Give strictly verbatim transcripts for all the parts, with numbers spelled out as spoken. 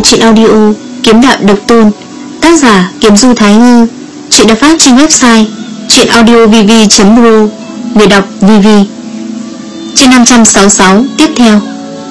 truyện audio Kiếm Đạo Độc Tôn, tác giả Kiếm Du Thái Hư. Truyện được phát trên website truyện audio v v chấm pro, người đọc vê vê. Chương năm trăm sáu mươi sáu tiếp theo.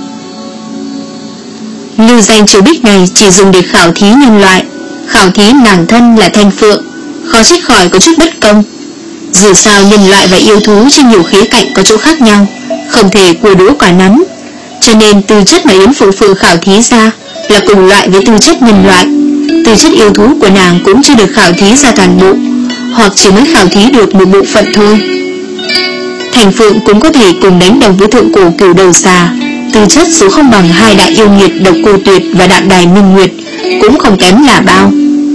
Lưu danh chiếu bích này chỉ dùng để khảo thí nhân loại, khảo thí nàng thân là Thanh Phượng, khó trách khỏi có chút bất công. Dù sao nhân loại và yêu thú trên nhiều khía cạnh có chỗ khác nhau, không thể cua đũa quả nắm, cho nên tư chất mà Yến Phượng Phượng khảo thí ra là cùng loại với tư chất nhân loại. Tư chất yêu thú của nàng cũng chưa được khảo thí ra toàn bộ, hoặc chỉ mới khảo thí được một bộ phận thôi. Thành Phượng cũng có thể cùng đánh đồng với thượng cổ cửu đầu xà, tư chất dù không bằng hai đại yêu nghiệt Độc Cô Tuyệt và Đạm Đài Minh Nguyệt, cũng không kém là bao.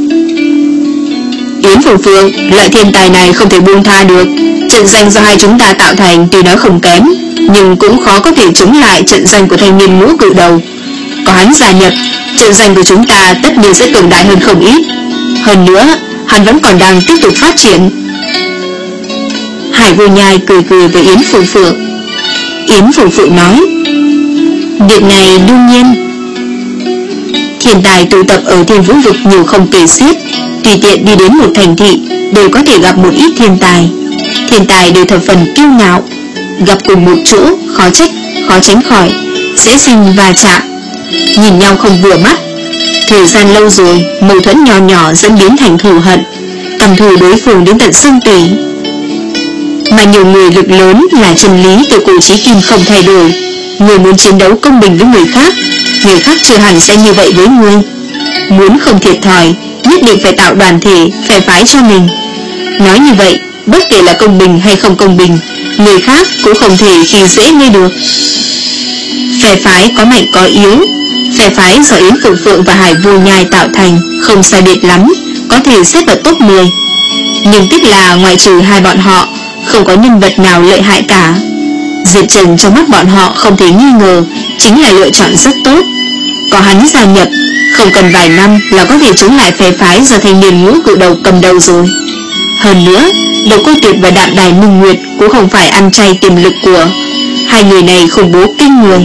Yến Phượng Phượng, loại thiên tài này không thể buông tha được. Trận danh do hai chúng ta tạo thành tuy nói không kém, nhưng cũng khó có thể chống lại trận danh của thanh niên ngũ cự đầu. Có hắn gia nhập, trận danh của chúng ta tất nhiên sẽ cường đại hơn không ít. Hơn nữa, hắn vẫn còn đang tiếp tục phát triển. Hải Vô Nhai cười cười với Yến Phượng Phượng. Yến Phượng Phượng nói, việc này đương nhiên. Thiên tài tụ tập ở Thiên Vũ Vực nhiều không kể xiết, tùy tiện đi đến một thành thị đều có thể gặp một ít thiên tài. Thiên tài đều thập phần kiêu ngạo, gặp cùng một chỗ khó trách khó tránh khỏi sẽ sinh va chạm, nhìn nhau không vừa mắt. Thời gian lâu rồi, mâu thuẫn nhỏ nhỏ dẫn biến thành thù hận, căm thù đối phương đến tận xương tủy. Mà nhiều người lực lớn là chân lý từ cổ chí kim không thay đổi. Người muốn chiến đấu công bình với người khác, người khác chưa hẳn sẽ như vậy với người. Muốn không thiệt thòi, nhất định phải tạo đoàn thể, phe phái cho mình. Nói như vậy, bất kể là công bình hay không công bình, người khác cũng không thể khi dễ ngươi được. Phe phái có mạnh có yếu. Phe phái do Yến Phượng Phượng và Hải Vô Nhai tạo thành không sai biệt lắm, có thể xếp vào top mười. Nhưng tiếc là ngoại trừ hai bọn họ, không có nhân vật nào lợi hại cả. Diệp Trần trong mắt bọn họ không thể nghi ngờ chính là lựa chọn rất tốt. Có hắn gia nhập, không cần vài năm là có thể chống lại phe phái do thanh niên ngũ cự đầu cầm đầu rồi. Hơn nữa, Độc Cô Tuyệt và Đạm Đài Minh Nguyệt cũng không phải ăn chay tiềm lực của hai người này, khủng bố kinh người.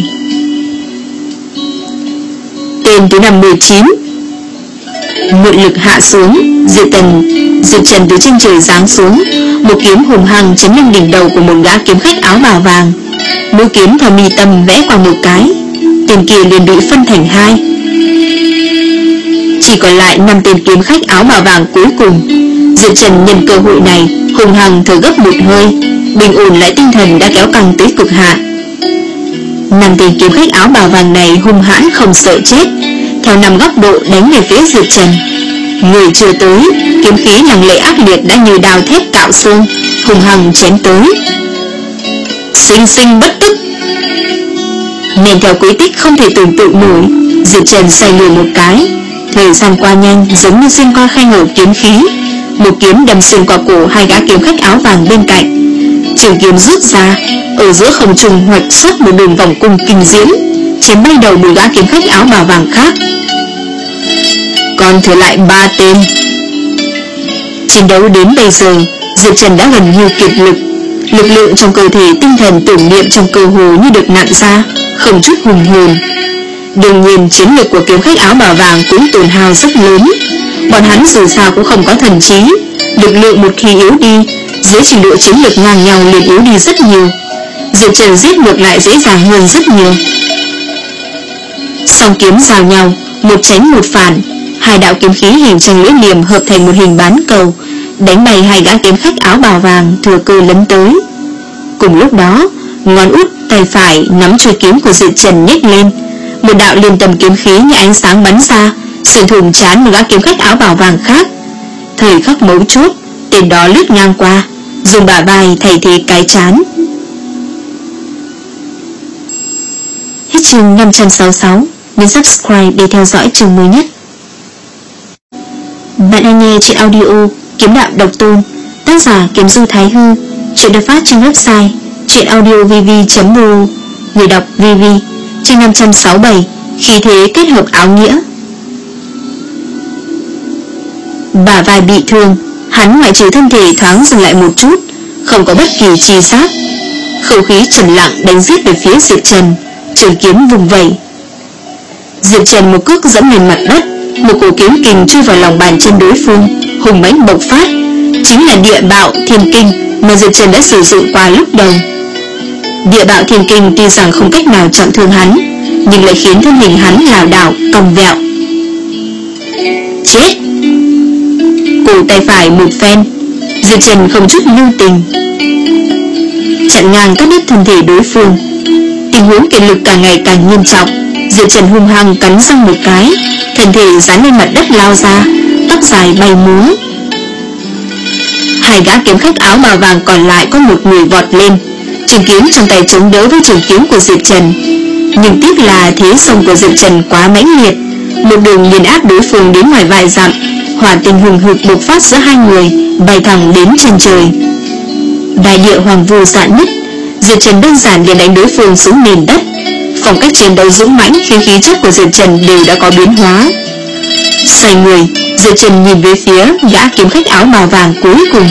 Tên thứ năm mười chín. Mượn lực hạ xuống, Diệp Tần Diệp Trần từ trên trời giáng xuống, một kiếm hùng hăng chém lên đỉnh đầu của một gã kiếm khách áo bào vàng. Mũi kiếm theo mi tâm vẽ qua một cái, tên kia liền bị phân thành hai. Chỉ còn lại năm tên kiếm khách áo bào vàng cuối cùng. Diệp Trần nhân cơ hội này hùng hăng thở gấp một hơi, bình ổn lại tinh thần đã kéo căng tới cực hạn. Năm tên kiếm khách áo bào vàng này hung hãn không sợ chết, theo năm góc độ đánh về phía Diệp Trần. Người chưa tới, kiếm khí năng lệ ác liệt đã như đào thép cạo xương, hùng hăng chém tới. Sinh sinh bất tức. Nên theo quy tích không thể tưởng tượng nổi, Diệp Trần xoay người một cái, thời gian qua nhanh giống như xuyên qua khe hở kiếm khí, một kiếm đâm xuyên qua cổ hai gã kiếm khách áo vàng bên cạnh. Trường kiếm rút ra, ở giữa không trung hoạch xuất một đường vòng cung kinh diễm, chém bay đầu một gã kiếm khách áo bào vàng khác. Còn thừa lại ba tên. Chiến đấu đến bây giờ, Diệp Trần đã gần như kiệt lực, lực lượng trong cơ thể, tinh thần tưởng niệm trong cơ hồ như được nặn ra, không chút hùng hồn. Đương nhiên chiến lực của kiếm khách áo bào vàng cũng tổn hao rất lớn. Bọn hắn dù sao cũng không có thần trí, lực lượng một khi yếu đi, dưới trình độ chiến lực ngang nhau liền yếu đi rất nhiều. Diệp Trần giết ngược lại dễ dàng hơn rất nhiều. Song kiếm giao nhau, một tránh một phản, hai đạo kiếm khí hình tranh lưỡi liềm hợp thành một hình bán cầu, đánh bay hai gã kiếm khách áo bào vàng thừa cơ lấn tới. Cùng lúc đó, ngón út tay phải nắm chuôi kiếm của Diệp Trần nhếch lên, một đạo liên tầm kiếm khí như ánh sáng bắn ra, xuyên thủng trán một gã kiếm khách áo bào vàng khác. Thời khắc mấu chốt, tên đó lướt ngang qua, dùng bả vai thay thế cái trán. Hết chương năm trăm sáu mươi sáu. Nhấn subscribe để theo dõi chương mới nhất. Bạn đang nghe truyện audio Kiếm Đạo Độc Tôn, tác giả Kiếm Du Thái Hư. Truyện được phát trên website truyện audio v v chấm pro, người đọc vê vê. Chương năm trăm sáu mươi bảy. Khí thế kết hợp áo nghĩa. Bả vai bị thương, hắn ngoại trừ thân thể thoáng dừng lại một chút, không có bất kỳ chi giác. Không khí trầm lặng đánh giết về phía Diệp Trần, trường kiếm vùng vẩy. Diệp Trần một cước dẫm lên mặt đất, một cổ kiếm kình chui vào lòng bàn chân đối phương, hùng mãnh bộc phát, chính là địa bạo thiên kinh mà Diệp Trần đã sử dụng qua lúc đầu. Địa bạo thiên kinh tuy rằng không cách nào trọng thương hắn, nhưng lại khiến thân hình hắn lảo đảo cong vẹo. Chết! Cổ tay phải một phen, Diệp Trần không chút lưu tình chặn ngang cắt đứt thân thể đối phương. Tình huống kiệt lực càng ngày càng nghiêm trọng. Diệp Trần hung hăng cắn răng một cái, thân thể dán lên mặt đất lao ra, tóc dài bay múa. Hai gã kiếm khách áo bào vàng còn lại có một người vọt lên, trường kiếm trong tay chống đỡ với trường kiếm của Diệp Trần. Nhưng tiếc là thế xông của Diệp Trần quá mãnh liệt, một đường nghiền áp đối phương đến ngoài vài dặm. Hỏa tinh hùng hực bộc phát giữa hai người, bay thẳng đến chân trời. Đại địa hoàng vu dạn nứt, Diệp Trần đơn giản liền đánh đối phương xuống nền đất. Phong cách chiến đấu dũng mãnh khiến khí chất của Diệp Trần đều đã có biến hóa. Xoay người, Diệp Trần nhìn về phía gã kiếm khách áo bào vàng cuối cùng.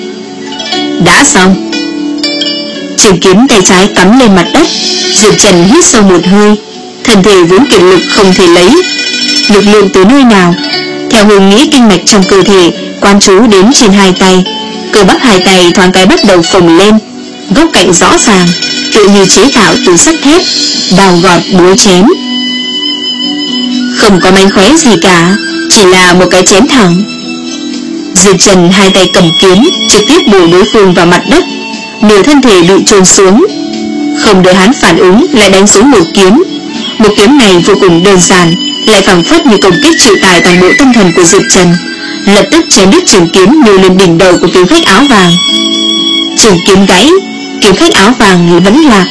Đã xong. Trường kiếm tay trái cắm lên mặt đất, Diệp Trần hít sâu một hơi, thân thể vốn kiệt lực không thể lấy lực lượng từ nơi nào. Theo hướng nghĩ kinh mạch trong cơ thể quan chú đến trên hai tay, cơ bắp hai tay thoáng cái bắt đầu phồng lên, góc cạnh rõ ràng, tự như chế tạo từ sắt thép, đào gọt búa chém. Không có mánh khóe gì cả, chỉ là một cái chém thẳng. Diệp Trần hai tay cầm kiếm, trực tiếp bổ đối phương vào mặt đất, nửa thân thể bị chôn xuống. Không đợi hắn phản ứng, lại đánh xuống một kiếm. Một kiếm này vô cùng đơn giản, lại phảng phất như công kích chịu tải toàn bộ tâm thần của Diệp Trần, lập tức chém đứt trường kiếm nhô lên đỉnh đầu của kiếm khách áo vàng. Trường kiếm gãy, kiếm khách áo vàng vẫn lạc.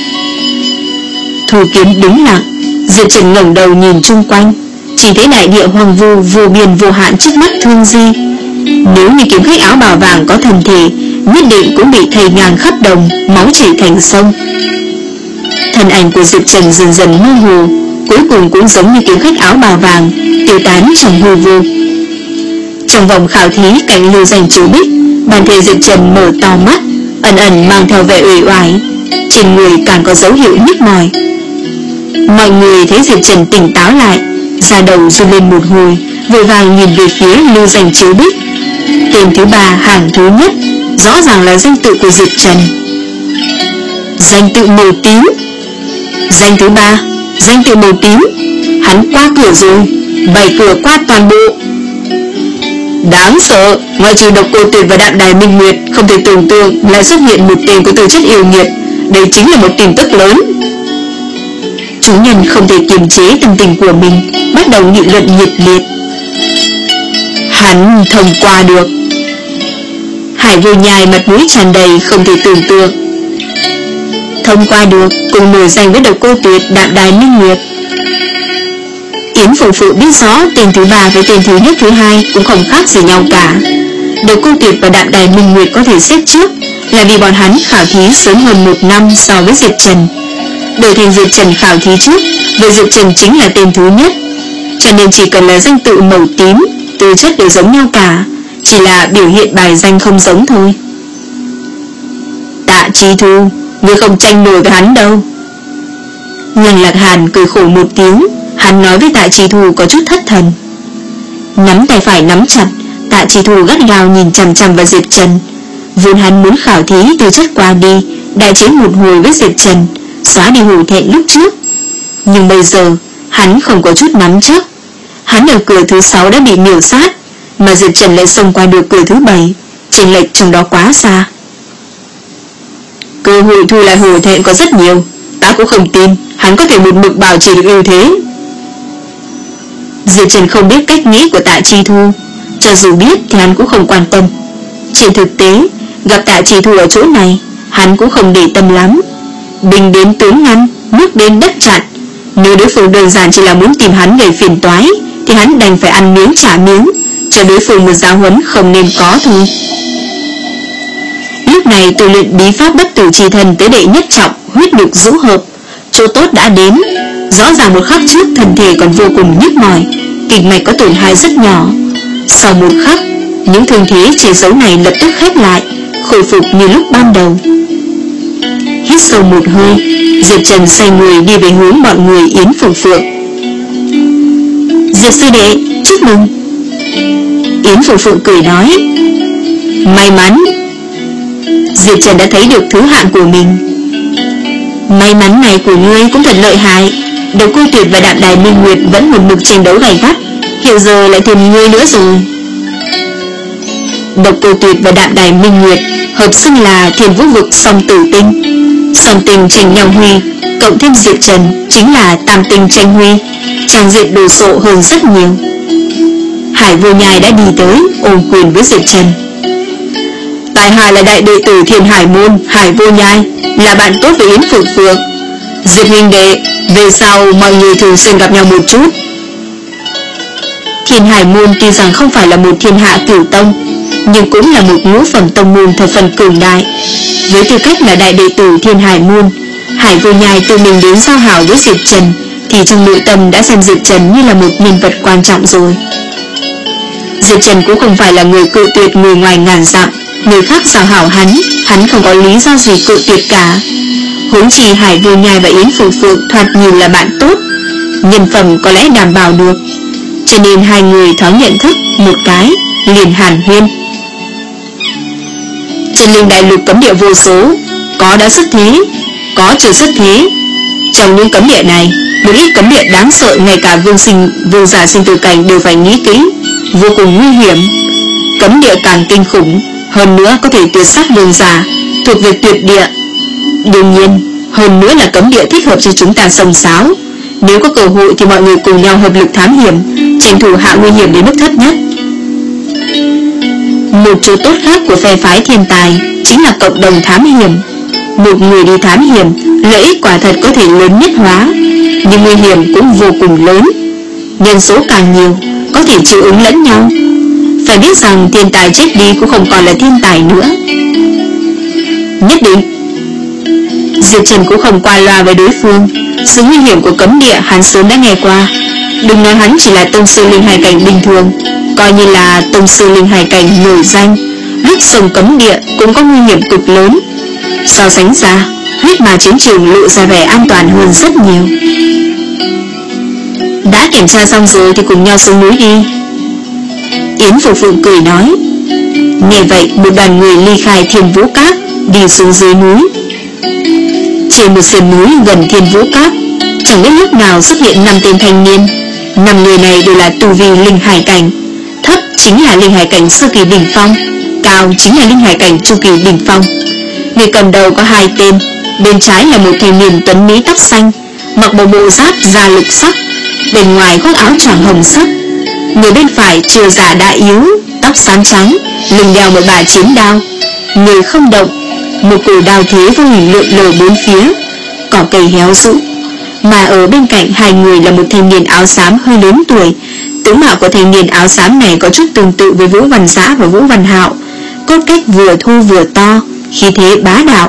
Thu kiếm đứng lặng, Diệp Trần ngẩng đầu nhìn chung quanh, chỉ thấy đại địa hoang vu vô biên vô hạn trước mắt thương di. Nếu như kiếm khách áo bào vàng có thần thể, nhất định cũng bị thây ngang khắp đồng, máu chảy thành sông. Thân ảnh của Diệp Trần dần dần mơ hồ, cuối cùng cũng giống như kiếm khách áo bào vàng, tiêu tán trong hư vô. Trong vòng khảo thí cạnh lưu danh chiếu bích, bản thể Diệp Trần mở to mắt, ẩn ẩn mang theo vẻ uể oải, trên người càng có dấu hiệu nhức mỏi. Mọi người thấy Diệp Trần tỉnh táo lại, da đầu run lên một hồi, vội vàng nhìn về phía lưu danh chiếu bích. Tên thứ ba hàng thứ nhất, rõ ràng là danh tự của Diệp Trần. Danh tự màu tím. Danh thứ ba, danh tự màu tím. Hắn qua cửa rồi, bảy cửa qua toàn bộ. Đáng sợ, ngoại trừ Độc Cô Tuyệt và Đạm Đài Minh Nguyệt, không thể tưởng tượng lại xuất hiện một tên có tư chất yêu nghiệt. Đây chính là một tin tức lớn. Chúng nhân không thể kiềm chế tâm tình của mình, bắt đầu nghị luận nhiệt liệt. Hắn thông qua được. Hải Vô Nhai mặt mũi tràn đầy không thể tưởng tượng. Thông qua được, cùng nổi danh với Độc Cô Tuyệt, Đạm Đài Minh Nguyệt. Yến Phụ Phụ biết rõ tên thứ ba với tên thứ nhất thứ hai cũng không khác gì nhau cả. Độc Cô Tuyệt và Đạm Đài Minh Nguyệt có thể xếp trước là vì bọn hắn khảo thí sớm hơn một năm so với Diệp Trần. Đổi thành Diệp Trần khảo thí trước, về Diệp Trần chính là tên thứ nhất, cho nên chỉ cần là danh tự màu tím, tư chất đều giống nhau cả, chỉ là biểu hiện bài danh không giống thôi. Tạ Chi Thu, ngươi không tranh nổi với hắn đâu. Lăng Lạc Hàn cười khổ một tiếng, hắn nói với Tạ Chi Thu có chút thất thần. Nắm tay phải nắm chặt, Tạ Chi Thu gắt gao nhìn chằm chằm vào Diệp Trần. Vốn hắn muốn khảo thí tư chất qua đi, đại chiến một hồi với Diệp Trần, xóa đi hổ thẹn lúc trước. Nhưng bây giờ hắn không có chút nắm chắc. Hắn ở cửa thứ sáu đã bị miểu sát, mà Diệp Trần lại xông qua được cửa thứ bảy, chênh lệch trong đó quá xa. Cơ hội thu lại hổ thẹn có rất nhiều, ta cũng không tin hắn có thể một mực bảo trì được ưu thế. Diệp Trần không biết cách nghĩ của Tạ Chi Thu, cho dù biết thì hắn cũng không quan tâm. Trên thực tế, gặp Tạ Chi Thu ở chỗ này, hắn cũng không để tâm lắm. Binh đến tướng ngăn, nước đến đất chặn. Nếu đối phương đơn giản chỉ là muốn tìm hắn gây phiền toái, thì hắn đành phải ăn miếng trả miếng, cho đối phương một giáo huấn không nên có thôi. Lúc này tu luyện bí pháp bất tử chi thần tới đệ nhất trọng, huyết nhục dũ hợp, chỗ tốt đã đến. Rõ ràng một khắc trước thân thể còn vô cùng nhức mỏi, kinh mạch có tổn hại rất nhỏ. Sau một khắc, những thương thế che giấu này lập tức khép lại, khôi phục như lúc ban đầu. Hít sâu một hơi, Diệp Trần xoay người đi về hướng bọn người Yến Phượng Phượng. Diệp sư đệ, chúc mừng. Yến Phượng Phượng cười nói, may mắn. Diệp Trần đã thấy được thứ hạng của mình. May mắn này của ngươi cũng thật lợi hại. Độc Cô Tuyệt và Đạm Đài Minh Nguyệt vẫn một mực tranh đấu gay gắt, hiện giờ lại thêm ngươi nữa rồi. Độc Cô Tuyệt và Đạm Đài Minh Nguyệt hợp xưng là Thiên Vũ Vực song tử tinh. Song tình tranh nhau huy, cộng thêm Diệp Trần chính là tam tinh tranh huy, tràng diện đồ sộ hơn rất nhiều. Hải Vô Nhai đã đi tới ôm quyền với Diệp Trần. Tại hạ là đại đệ tử Thiên Hải Môn Hải Vô Nhai, là bạn tốt với Yến Phượng Phượng. Diệp huynh đệ, về sau mọi người thường xuyên gặp nhau một chút. Thiên Hải Môn tuy rằng không phải là một thiên hạ cửu tông, nhưng cũng là một ngũ phẩm tông môn thập phần cường đại. Với tư cách là đại đệ tử Thiên Hải Môn, Hải Vô Nhai tự mình đến giao hảo với Diệp Trần, thì trong nội tâm đã xem Diệp Trần như là một nhân vật quan trọng rồi. Diệp Trần cũng không phải là người cự tuyệt người ngoài ngàn dặm, người khác giao hảo hắn, hắn không có lý do gì cự tuyệt cả. Huống chi Hải Vô Nhai và Yến Phượng Phượng thoạt nhìn là bạn tốt, nhân phẩm có lẽ đảm bảo được, cho nên hai người thoáng nhận thức một cái, liền hàn huyên. Chân linh đại lục cấm địa vô số, có đã xuất thế, có chưa xuất thế. Trong những cấm địa này, một ít cấm địa đáng sợ ngay cả vương sinh vương giả sinh tử cảnh đều phải nghĩ kỹ, vô cùng nguy hiểm. Cấm địa càng kinh khủng, hơn nữa có thể tuyệt sát vương giả, thuộc về tuyệt địa. Đương nhiên, hơn nữa là cấm địa thích hợp cho chúng ta xông xáo. Nếu có cơ hội thì mọi người cùng nhau hợp lực thám hiểm, tranh thủ hạ nguy hiểm đến mức thấp nhất. Một chỗ tốt khác của phe phái thiên tài chính là cộng đồng thám hiểm. Một người đi thám hiểm, lợi ích quả thật có thể lớn nhất hóa, nhưng nguy hiểm cũng vô cùng lớn. Nhân số càng nhiều, có thể chịu ứng lẫn nhau. Phải biết rằng thiên tài chết đi cũng không còn là thiên tài nữa. Nhất định Diệp Trần cũng không qua loa với đối phương. Sự nguy hiểm của cấm địa hắn sớm đã nghe qua. Đừng nói hắn chỉ là tông sư linh hải cảnh bình thường, coi như là tông sư linh hải cảnh nổi danh, lúc sông cấm địa cũng có nguy hiểm cực lớn. So sánh ra, huyết mà chiến trường lộ ra vẻ an toàn hơn rất nhiều. Đã kiểm tra xong rồi thì cùng nhau xuống núi đi. Yến Phượng Phượng cười nói. Nghe vậy, một đoàn người ly khai Thiên Vũ Các, đi xuống dưới núi. Trên một sườn núi gần Thiên Vũ Các, chẳng biết lúc nào xuất hiện năm tên thanh niên. Năm người này đều là tu vi linh hải cảnh, thấp chính là linh hải cảnh sơ kỳ đỉnh phong, cao chính là linh hải cảnh trung kỳ đỉnh phong. Người cầm đầu có hai tên, bên trái là một thanh niên tuấn mỹ tóc xanh, mặc bộ bộ giáp da lục sắc, bên ngoài khoác áo choàng hồng sắc. Người bên phải chưa già đã yếu, tóc xám trắng, lưng đeo một bả chiến đao, người không động, một cổ đao thế vô hình lượn lờ bốn phía, cỏ cây héo rũ. Mà ở bên cạnh hai người là một thanh niên áo xám hơi lớn tuổi. Tướng mạo của thanh niên áo xám này có chút tương tự với Vũ Văn Giã và Vũ Văn Hạo, cốt cách vừa thu vừa to, khí thế bá đạo.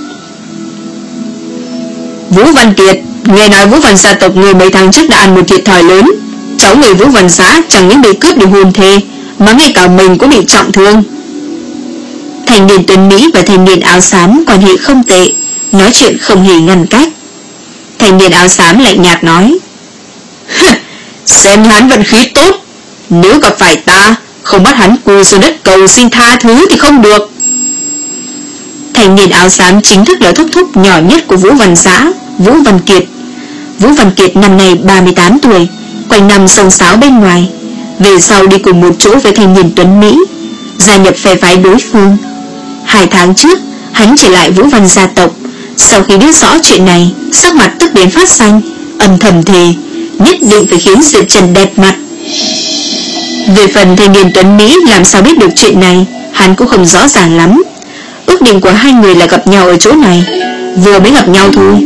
Vũ Văn Kiệt, nghe nói Vũ Văn gia tộc người mấy tháng trước đã ăn một thiệt thòi lớn. Cháu người Vũ Văn Giã chẳng những bị cướp được hôn thê, mà ngay cả mình cũng bị trọng thương. Thanh niên tuấn Mỹ và thanh niên áo xám quan hệ không tệ, nói chuyện không hề ngăn cách. Thanh niên áo xám lạnh nhạt nói. Xem hắn vận khí tốt, nếu gặp phải ta, không bắt hắn quỳ xuống đất cầu xin tha thứ thì không được. Thanh niên áo xám chính thức là thúc thúc nhỏ nhất của Vũ Văn Giã, Vũ Văn Kiệt. Vũ Văn Kiệt năm nay ba mươi tám tuổi, quanh năm sông sáo bên ngoài, về sau đi cùng một chỗ với thanh niên tuấn Mỹ, gia nhập phe phái đối phương. Hai tháng trước, hắn trở lại Vũ Văn gia tộc. Sau khi biết rõ chuyện này, sắc mặt tức đến phát xanh, âm thầm thề nhất định phải khiến Diệp Trần đẹp mặt. Về phần thanh niên tuấn Mỹ làm sao biết được chuyện này, hắn cũng không rõ ràng lắm. Ước định của hai người là gặp nhau ở chỗ này, vừa mới gặp nhau thôi.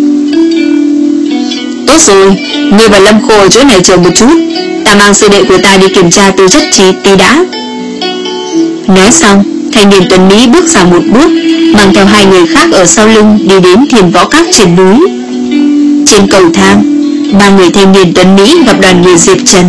Tốt rồi, ngươi và Lâm Khô ở chỗ này chờ một chút, ta mang sư đệ của ta đi kiểm tra tư chất trí tí đã. Nói xong, thanh niên tuấn Mỹ bước ra một bước, mang theo hai người khác ở sau lưng đi đến Thiên Võ Các trên núi. Trên cầu thang, ba người thanh niên tuấn Mỹ gặp đoàn người Diệp Trần.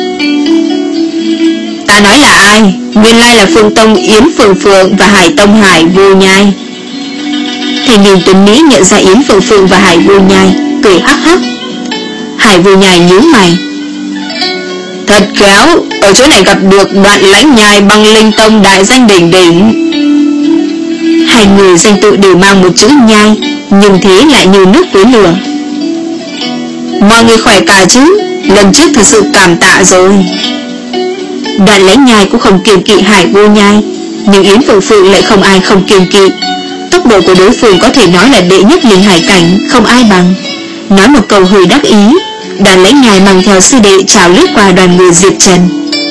Ta nói là ai? Nguyên lai là Phương Tông Yến Phượng Phượng và Hải Tông Hải Vô Nhai. Thanh niên tuấn Mỹ nhận ra Yến Phượng Phượng và Hải Vô Nhai, cười hắc hắc. Hải Vô Nhai nhíu mày. Thật khéo, ở chỗ này gặp được Đoạn Lãnh Nhai băng linh tông đại danh đỉnh đỉnh. Hai người danh tự đều mang một chữ nhai, nhưng thế lại như nước với lửa. Mọi người khỏe cả chứ? Lần trước thật sự cảm tạ rồi. Đoạn Lãnh Nhai cũng không kiêng kỵ Hải Vô Nhai, nhưng Yến Phượng Phượng lại không ai không kiêng kỵ. Tốc độ của đối phương có thể nói là đệ nhất linh hải cảnh, không ai bằng. Nói một câu hơi đắc ý, Đoạn Lãnh Nhai mang theo sư đệ chào lướt qua đoàn người Diệp Trần.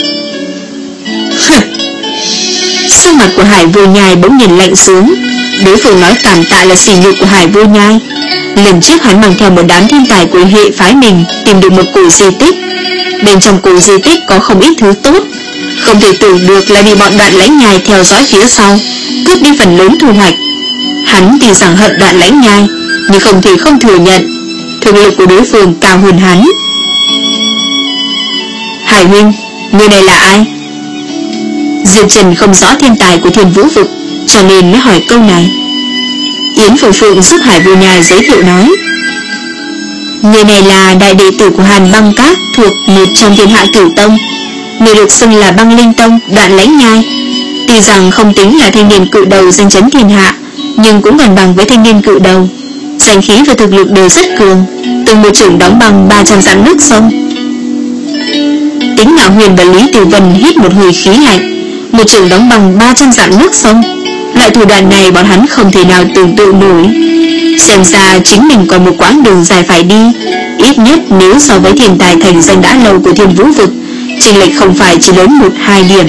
Sắc mặt của Hải Vô Nhai bỗng nhìn lạnh xuống. Đối phương nói cảm tạ là sỉ nhục của Hải Vô Nhai. Lần trước hắn mang theo một đám thiên tài của hệ phái mình tìm được một cổ di tích. Bên trong cổ di tích có không ít thứ tốt. Không thể tưởng được là bị bọn Đoạn Lãnh Nhai theo dõi phía sau, cướp đi phần lớn thu hoạch. Hắn tuy rằng hận Đoạn Lãnh Nhai, nhưng không thể không thừa nhận thực lực của đối phương cao hơn hắn. Hải huynh, người này là ai? Diệp Trần không rõ thiên tài của Thiên Vũ Vực, cho nên mới hỏi câu này. Yến Phượng Phượng giúp Hải Vô Nhai giới thiệu nói, người này là đại đệ tử của Hàn Băng Các, thuộc một trong thiên hạ cửu tông, người được xưng là Băng Linh Tông Đoạn Lãnh Nhai. Tuy rằng không tính là thanh niên cự đầu danh chấn thiên hạ, nhưng cũng gần bằng với thanh niên cự đầu. Danh khí và thực lực đều rất cường, từng một trưởng đóng bằng ba trăm dặm nước sông. Tính Ngạo Huyền và Lý Tử Vân hít một hơi khí lạnh. Một trưởng đóng bằng ba trăm dặm nước sông, loại thủ đoạn này bọn hắn không thể nào tưởng tượng nổi. Xem ra chính mình còn một quãng đường dài phải đi. Ít nhất nếu so với thiên tài thành danh đã lâu của Thiên Vũ Vực, chênh lệch không phải chỉ lớn một hai điểm.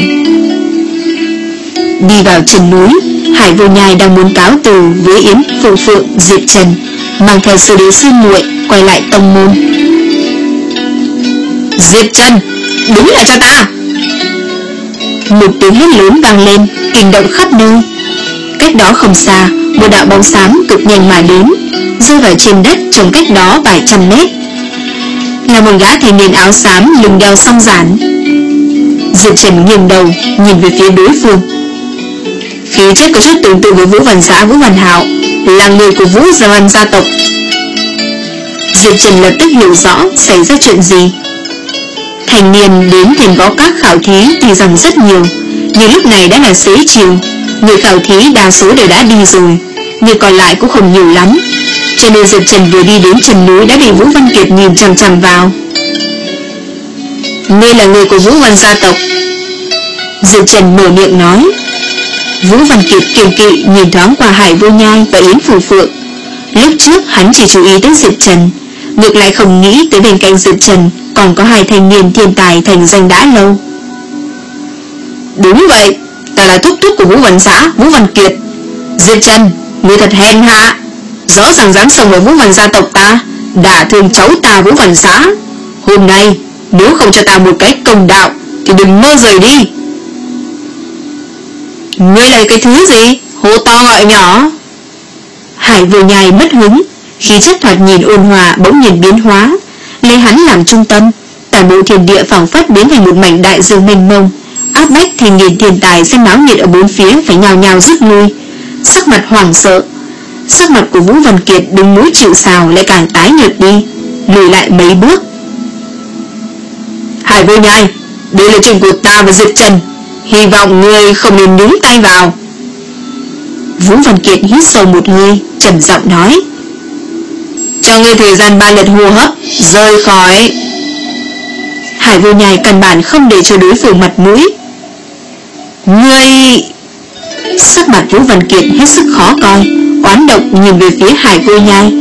Đi vào chân núi, Hải Vô Nhai đang muốn cáo từ với Yến Phượng Phượng, Diệp Trần, mang theo sư đệ sư muội quay lại tông môn. Diệp Trần, đứng lại cho ta! Một tiếng hét lớn vang lên, kinh động khắp nơi. Cách đó không xa, một đạo bóng xám cực nhanh mà đến, rơi vào trên đất trồng cách đó vài trăm mét. Là một gã thanh niên áo xám lưng đeo song giản. Diệp Trần nghiêng đầu nhìn về phía đối phương. Khí chất có chút tương tự với Vũ Văn Xã Vũ Văn Hạo, là người của Vũ Văn gia tộc. Diệp Trần lập tức hiểu rõ xảy ra chuyện gì. Thành niên đến Thiên Võ Các khảo thí tuy rằng rất nhiều, nhưng lúc này đã là xế chiều, người khảo thí đa số đều đã đi rồi, người còn lại cũng không nhiều lắm. Cho nên Diệp Trần vừa đi đến chân núi đã bị Vũ Văn Kiệt nhìn chằm chằm vào. Ngươi là người của Vũ Văn gia tộc. Diệp Trần mở miệng nói. Vũ Văn Kiệt kiêng kỵ nhìn thoáng qua Hải Vô Nhai và Yến Phượng Phượng. Lúc trước hắn chỉ chú ý tới Diệp Trần, ngược lại không nghĩ tới bên cạnh Diệp Trần còn có hai thanh niên thiên tài thành danh đã lâu. Đúng vậy, ta là thúc thúc của Vũ Văn Xã Vũ Văn Kiệt. Diệp Trần, ngươi thật hèn hạ, rõ ràng dám xông vào Vũ Văn gia tộc ta, đả thương cháu ta Vũ Văn Xã. Hôm nay nếu không cho ta một cái công đạo thì đừng mơ rời đi. Ngươi là cái thứ gì, hô to gọi nhỏ? Hải Vô Nhai mất hứng, khí chất thoạt nhìn ôn hòa bỗng nhiên biến hóa, lấy hắn làm trung tâm, toàn bộ thiên địa phảng phất biến thành một mảnh đại dương mênh mông, áp bách thành nghìn thiên tài xem náo nhiệt ở bốn phía phải nhào nhào rút lui, sắc mặt hoảng sợ. Sắc mặt của Vũ Văn Kiệt đứng mũi chịu sào lại càng tái nhợt đi, lùi lại mấy bước. Hải Vô Nhai, đây là chuyện của ta và Diệp Trần, hy vọng ngươi không nên nhúng tay vào. Vũ Văn Kiệt hít sâu một hơi, trầm giọng nói. Cho ngươi thời gian ba lượt hô hấp, rời khỏi. Hải Vô Nhai căn bản không để cho đối phương mặt mũi. Ngươi... Sắc mặt Vũ Văn Kiệt hết sức khó coi, oán độc nhìn về phía Hải Vô Nhai.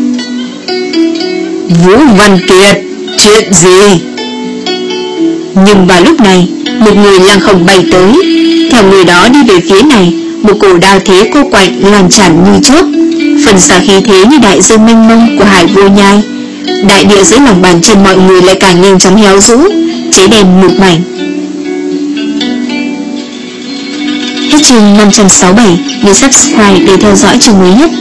Vũ Văn Kiệt, chuyện gì? Nhưng vào lúc này, một người lăng không bay tới. Theo người đó đi về phía này, một cổ đao thế cô quạnh lan tràn như chớp, phần xả khí thế như đại dương mênh mông của Hải Vô Nhai. Đại địa dưới lòng bàn chân mọi người lại càng nhanh chóng héo rũ, cháy đen một mảnh. Hết chương năm trăm sáu mươi bảy, nhớ subscribe để theo dõi chương mới nhất.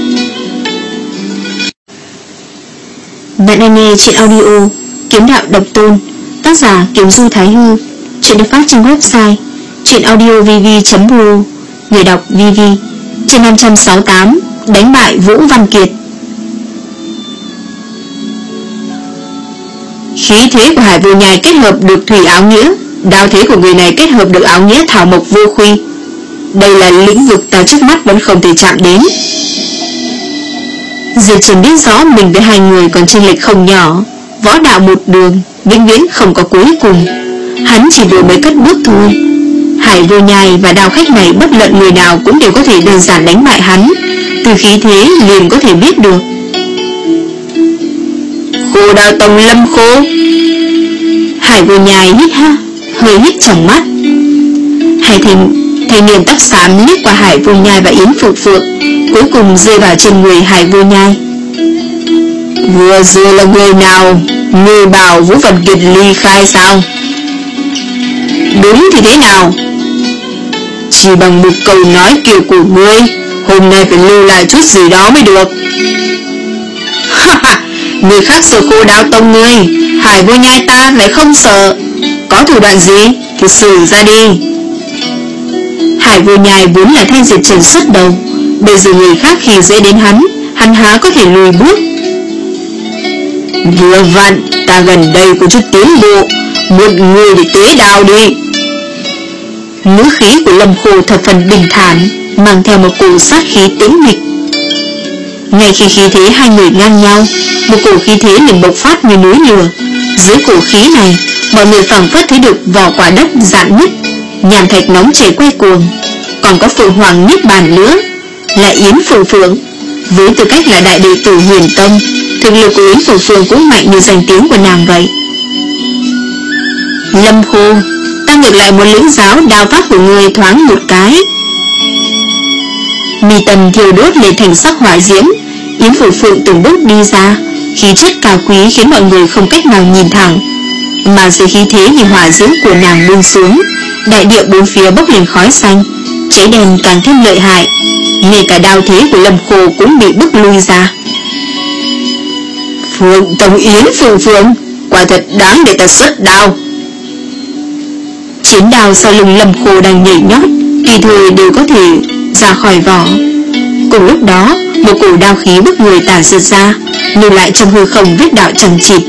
Bạn đang nghe chuyện audio Kiếm Đạo Độc Tôn, tác giả Kiếm Du Thái Hư. Chuyện được phát trên website chuyenaudiovv chấm pro, người đọc vê vê. Chương năm trăm sáu mươi tám, đánh bại Vũ Văn Kiệt. Khí thế của Hải Vô Nhai kết hợp được thủy áo nghĩa, đao thế của người này kết hợp được áo nghĩa thảo mộc vô khuy. Đây là lĩnh vực ta trước mắt vẫn không thể chạm đến. Diệp Trần biết rõ mình với hai người còn chênh lệch không nhỏ. Võ đạo một đường, vĩnh viễn không có cuối cùng. Hắn chỉ vừa mới cất bước thôi. Hải Vô Nhai và đao khách này bất luận người nào cũng đều có thể đơn giản đánh bại hắn. Từ khí thế liền có thể biết được. Khô Đao Tông Lâm Khô. Hải Vô Nhai hít ha, hơi hít trong mắt. Hải thành thanh niên tóc xám liếc qua Hải Vô Nhai và Yến Phượng Phượng, cuối cùng rơi vào trên người Hải Vô Nhai. Vừa rồi là người nào? Người bảo Vũ Văn Kiệt ly khai sao? Đúng thì thế nào? Chỉ bằng một câu nói kiểu của ngươi, hôm nay phải lưu lại chút gì đó mới được. Người khác sợ Khô Đao Tông ngươi, Hải Vô Nhai ta lại không sợ. Có thủ đoạn gì thì sử ra đi. Hải Vô Nhai vốn là thanh Diệp Trần xuất đầu, bây giờ người khác khi dễ đến hắn, hắn há có thể lùi bước. Vừa vặn ta gần đây có chút tiến bộ, muốn người để tế đao đi. Ngữ khí của Lâm Khô thập phần bình thản, mang theo một cổ sát khí tĩnh mịch. Ngay khi khí thế hai người ngang nhau, một cổ khí thế liền bộc phát như núi lửa. Dưới cổ khí này, mọi người phảng phất thấy được vỏ quả đất rạn nứt, nham thạch nóng chảy quay cuồng. Còn có Phượng Hoàng Niết Bàn nữa, là Yến Phượng Phượng. Với tư cách là đại đệ tử Huyền Tông, thực lực của Yến Phượng Phượng cũng mạnh như danh tiếng của nàng vậy. Lâm Khô, ta ngược lại muốn lĩnh giáo đao pháp của người thoáng một cái. Mi tần thiêu đốt lên thành sắc hỏa diễm. Yến Phượng Phượng từng bước đi ra, khí chất cao quý khiến mọi người không cách nào nhìn thẳng. Mà dưới khí thế như hỏa diễm của nàng buông xuống, đại địa bốn phía bốc lên khói xanh, cháy đen càng thêm lợi hại. Ngay cả đao thế của Lâm Khô cũng bị bức lui ra. Phượng Tông Yến Phượng Phượng, quả thật đáng để ta xuất đao. Chiến đao sau lưng Lâm Khô đang nhảy nhót, tùy thời đều có thể ra khỏi vỏ. Cùng lúc đó, một cổ đao khí bức người tản rượt ra, lưu lại trong hư không vết đạo chẳng chịt.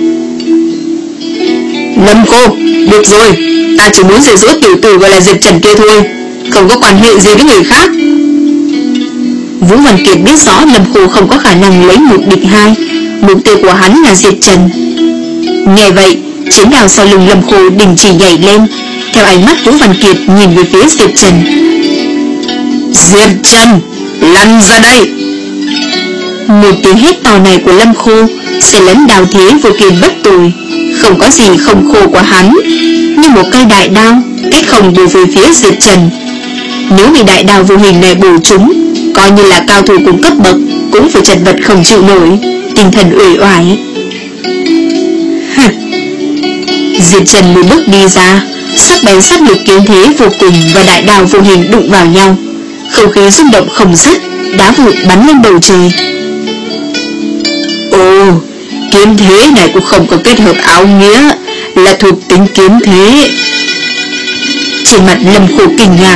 Lâm Khô, được rồi, ta chỉ muốn dạy dỗ tiểu tử gọi là Diệp Trần kia thôi, không có quan hệ gì với người khác. Vũ Văn Kiệt biết rõ Lâm Khô không có khả năng lấy một địch hai, mục tiêu của hắn là Diệp Trần. Nghe vậy, chiến đao sau lưng Lâm Khô đình chỉ nhảy lên, theo ánh mắt Vũ Văn Kiệt nhìn về phía Diệp Trần. Diệp Trần, lăn ra đây! Một tiếng hét to này của Lâm Khô sẽ lấn đao thế vô kiên bất tồi, không có gì không khô của hắn, như một cây đại đao cách không bổ về phía Diệp Trần. Nếu bị đại đao vô hình này bổ trúng, coi như là cao thủ cùng cấp bậc cũng phải chật vật không chịu nổi, tinh thần uể oải. Diệp Trần một bước đi ra, sắc bén sát lực kiếm thế vô cùng và đại đao vô hình đụng vào nhau, không khí rung động không dứt, đá vụn bắn lên bầu trời. Ồ, kiếm thế này cũng không có kết hợp áo nghĩa, là thuộc tính kiếm thế. Trên mặt Lâm Khô kinh ngạc.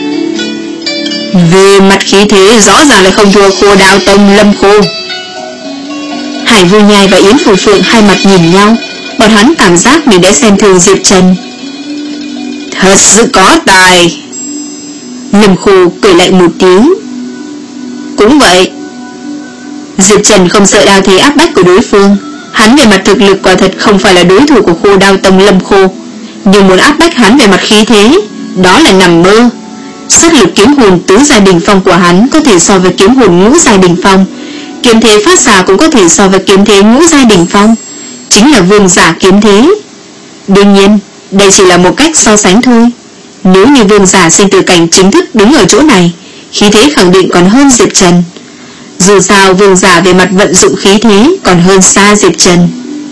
Về mặt khí thế rõ ràng là không thua Khô Đao Tông Lâm Khô. Hải Vô Nhai và Yến Phượng Phượng hai mặt nhìn nhau, bọn hắn cảm giác mình đã xem thường Diệp Trần. Thật sự có tài. Lâm Khô cười lạnh một tiếng. Cũng vậy. Diệp Trần không sợ đao thế áp bách của đối phương. Hắn về mặt thực lực quả thật không phải là đối thủ của Khô Đao Tông Lâm Khô, nhưng muốn áp bách hắn về mặt khí thế, đó là nằm mơ. Sát lực kiếm hồn tứ giai đỉnh phong của hắn có thể so với kiếm hồn ngũ giai đỉnh phong, kiếm thế phát xạ cũng có thể so với kiếm thế ngũ giai đỉnh phong, chính là vương giả kiếm thế. Đương nhiên, đây chỉ là một cách so sánh thôi. Nếu như vương giả sinh tử cảnh chính thức đứng ở chỗ này, khí thế khẳng định còn hơn Diệp Trần. Dù sao vương giả về mặt vận dụng khí thế còn hơn xa Diệp Trần.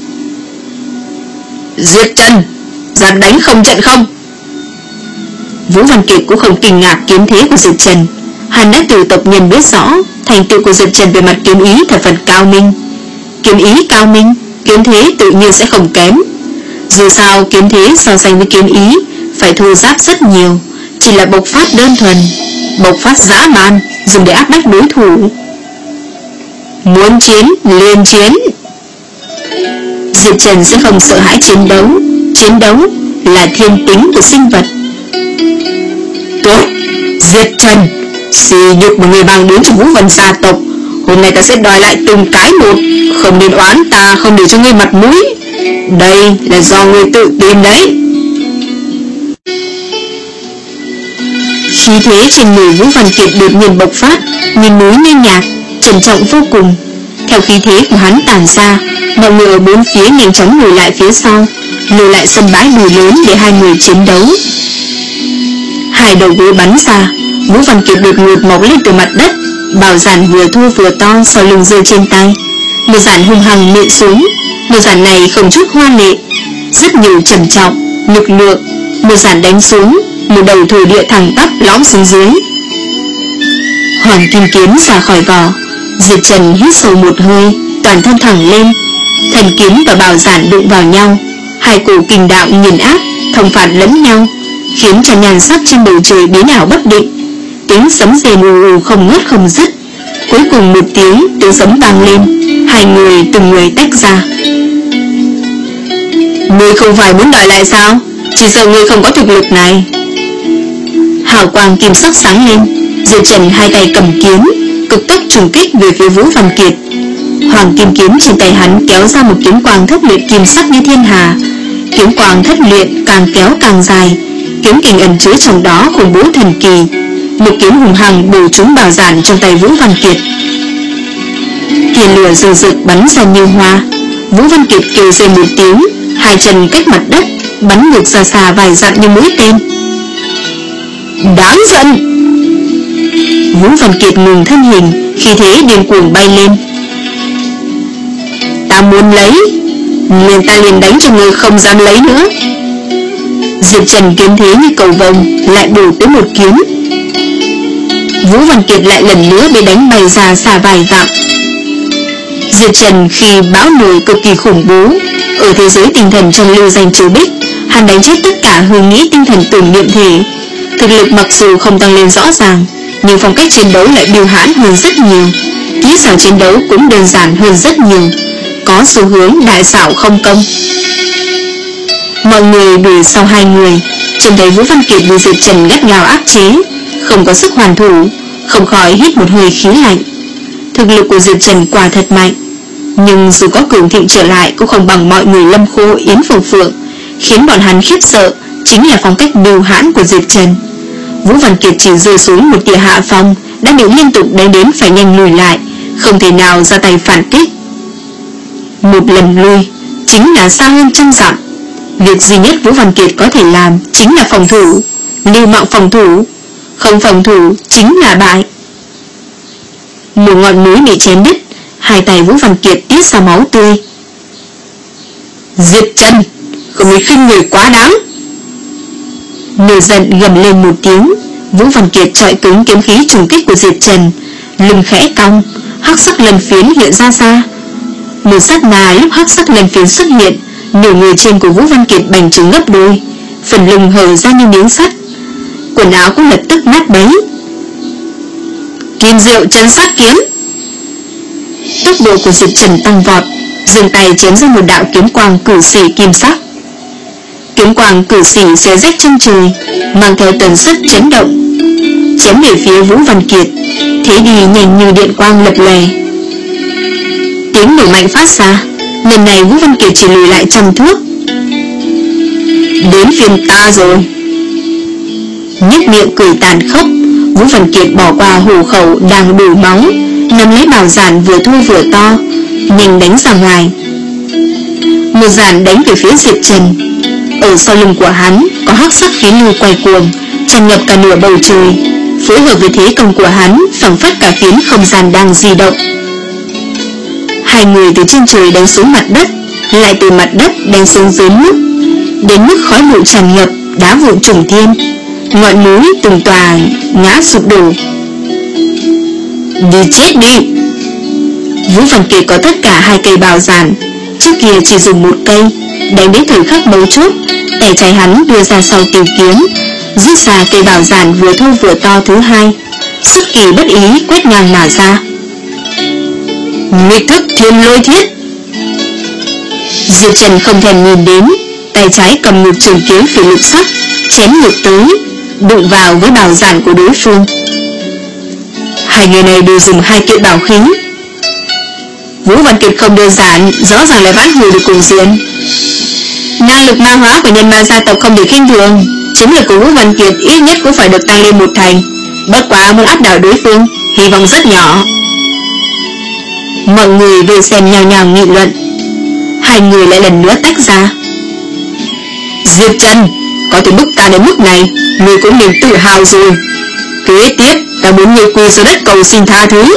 Diệp Trần, dám đánh không trận không? Vũ Văn Kiệt cũng không kinh ngạc kiếm thế của Diệp Trần. Hắn đã từ tộc nhân biết rõ thành tựu của Diệp Trần về mặt kiếm ý thập phần cao minh. Kiếm ý cao minh, kiếm thế tự nhiên sẽ không kém. Dù sao kiếm thế so sánh với kiếm ý phải thô ráp rất nhiều, chỉ là bộc phát đơn thuần, bộc phát dã man, dùng để áp bách đối thủ. Muốn chiến, liền chiến. Diệp Trần sẽ không sợ hãi chiến đấu. Chiến đấu là thiên tính của sinh vật. Tốt, Diệp Trần, xì nhục một người bằng đến trong Vũ Vân gia tộc. Hôm nay ta sẽ đòi lại từng cái một. Không nên oán ta không để cho ngươi mặt mũi. Đây là do ngươi tự tìm đấy. Khí thế trên người Vũ Văn Kiệt đột nhiên bộc phát, như núi như nhạc, trầm trọng vô cùng. Theo khí thế của hắn tản ra, mọi người ở bốn phía nhanh chóng lùi lại phía sau, lùi lại sân bãi bùi lớn để hai người chiến đấu. Hai đầu gối bắn ra, Vũ Văn Kiệt đột ngột mọc lên từ mặt đất, bảo giản vừa thô vừa to sau lưng rơi trên tay. Một giản hung hăng nện xuống. Một giản này không chút hoa lệ, rất nhiều trầm trọng, lực lượng. Một giản đánh xuống, một đầu thổ địa thẳng tắp lõm xuống dưới. Hoàng kim kiếm ra khỏi vỏ. Diệp Trần hít sâu một hơi, toàn thân thẳng lên. Thần kiếm và bảo giản đụng vào nhau, hai cổ kình đạo nghiền áp, thông phạt lẫn nhau, khiến cho nhan sắc trên bầu trời biến ảo bất định. Tiếng sấm rền ù ù không ngớt không dứt. Cuối cùng một tiếng tiếng sấm vang lên, hai người từng người tách ra. Ngươi không phải muốn đòi lại sao? Chỉ sợ ngươi không có thực lực này. Hào quang kim sắc sáng lên. Diệp Trần hai tay cầm kiếm, cực tốc trùng kích về phía Vũ Văn Kiệt. Hoàng kim kiếm trên tay hắn kéo ra một kiếm quang thất luyện kim sắc như thiên hà. Kiếm quang thất luyện càng kéo càng dài, kiếm kình ẩn chứa trong đó khủng bố thần kỳ. Một kiếm hùng hằng bổ trúng bảo giản trong tay Vũ Văn Kiệt. Tia lửa rực rực bắn ra như hoa. Vũ Văn Kiệt kêu rên một tiếng, hai chân cách mặt đất, bắn ngược ra xa vài dặm như mũi tên. Đáng giận! Vũ Văn Kiệt ngừng thân hình, khí thế điên cuồng bay lên. Ta muốn lấy, liền ta liền đánh cho người không dám lấy nữa. Diệp Trần kiếm thế như cầu vồng, lại bổ tới một kiếm. Vũ Văn Kiệt lại lần nữa bị đánh bay ra xa vài dặm. Diệp Trần khi bão nổi cực kỳ khủng bố. Ở thế giới tinh thần trong lưu danh Triều Bích, hắn đánh chết tất cả hương nghĩ tinh thần tưởng niệm thể. Thực lực mặc dù không tăng lên rõ ràng, nhưng phong cách chiến đấu lại biêu hãn hơn rất nhiều. Kỹ xảo chiến đấu cũng đơn giản hơn rất nhiều, có xu hướng đại xảo không công. Mọi người đuổi sau hai người, trông thấy Vũ Văn Kiệt bị Diệp Trần gắt gao áp chế, không có sức hoàn thủ, không khỏi hít một hơi khí lạnh. Thực lực của Diệp Trần quả thật mạnh, nhưng dù có cường thịnh trở lại cũng không bằng mọi người Lâm Khô, Yến Phượng Phượng. Khiến bọn hắn khiếp sợ chính là phong cách biêu hãn của Diệp Trần. Vũ Văn Kiệt chỉ rơi xuống một tia hạ phong, đã bị liên tục đánh đến phải nhanh lùi lại, không thể nào ra tay phản kích. Một lần lui chính là xa hơn trăm dặm. Việc duy nhất Vũ Văn Kiệt có thể làm chính là phòng thủ, lưu mạng phòng thủ. Không phòng thủ chính là bại. Một ngọn núi bị chém đứt, hai tay Vũ Văn Kiệt tiết ra máu tươi. Diệp Trần, không biết khinh người quá đáng. Nổi giận gầm lên một tiếng. Vũ Văn Kiệt chọi cứng kiếm khí trùng kích của Diệp Trần, lưng khẽ cong, hắc sắc lần phiến hiện ra xa. Một sát na lúc hắc sắc lần phiến xuất hiện, nửa người trên của Vũ Văn Kiệt bành trướng gấp đôi, phần lưng hở ra như miếng sắt, quần áo cũng lập tức nát bấy. Kim Diệu Chân Sát Kiếm. Tốc độ của Diệp Trần tăng vọt, dừng tay chém ra một đạo kiếm quang cửu sĩ kim sắc. Kiếm quang cửu sĩ xé rách chân trời, mang theo tần suất chấn động, chém về phía Vũ Văn Kiệt, thế đi nhanh như điện quang lập lòe. Tiếng nổ mạnh phát ra, lần này Vũ Văn Kiệt chỉ lùi lại trăm thước. Đến phiên ta rồi. Nhếch miệng cười tàn khốc, Vũ Văn Kiệt bỏ qua hổ khẩu đang đổ máu, nắm lấy bảo giản vừa thô vừa to, nhanh đánh ra ngoài. Một giản đánh về phía Diệp Trần. Ở sau lưng của hắn có hắc sắc khí lưu quay cuồng, tràn ngập cả nửa bầu trời, phối hợp với thế công của hắn, phảng phất cả phiến không gian đang di động. Hai người từ trên trời đánh xuống mặt đất, lại từ mặt đất đánh xuống dưới nước, đến mức khói bụi tràn ngập, đá vụn trùng thiên, ngọn núi từng tòa ngã sụp đổ. Đi chết đi! Vũ Văn Kiệt có tất cả hai cây bào giản, trước kia chỉ dùng một cây, đánh đến thời khắc mấu chốt, tay trái hắn đưa ra sau tiểu kiếm, rút ra cây bào giản vừa thô vừa to thứ hai, xuất kỳ bất ý quét ngang mà ra. Nghịch thức Thiên Lôi Thiết. Diệp Trần không thèm nhìn đến, tay trái cầm ngược trường kiếm phỉ lục sắc chém ngược tới, đụng vào với bảo giản của đối phương. Hai người này đều dùng hai kiện bảo khí. Vũ Văn Kiệt không đơn giản, rõ ràng là vãn hồi được cùng diện. Năng lực ma hóa của nhân ma gia tộc không thể khinh thường, chiến lược của Vũ Văn Kiệt ít nhất cũng phải được tăng lên một thành. Bất quá muốn áp đảo đối phương, hy vọng rất nhỏ. Mọi người về xem nhào nhào nghị luận. Hai người lại lần nữa tách ra. Diệp Trần, có thể bức ta đến mức này, người cũng nên tự hào rồi. Kế tiếp, ta muốn người quỳ xuống đất cầu xin tha thứ.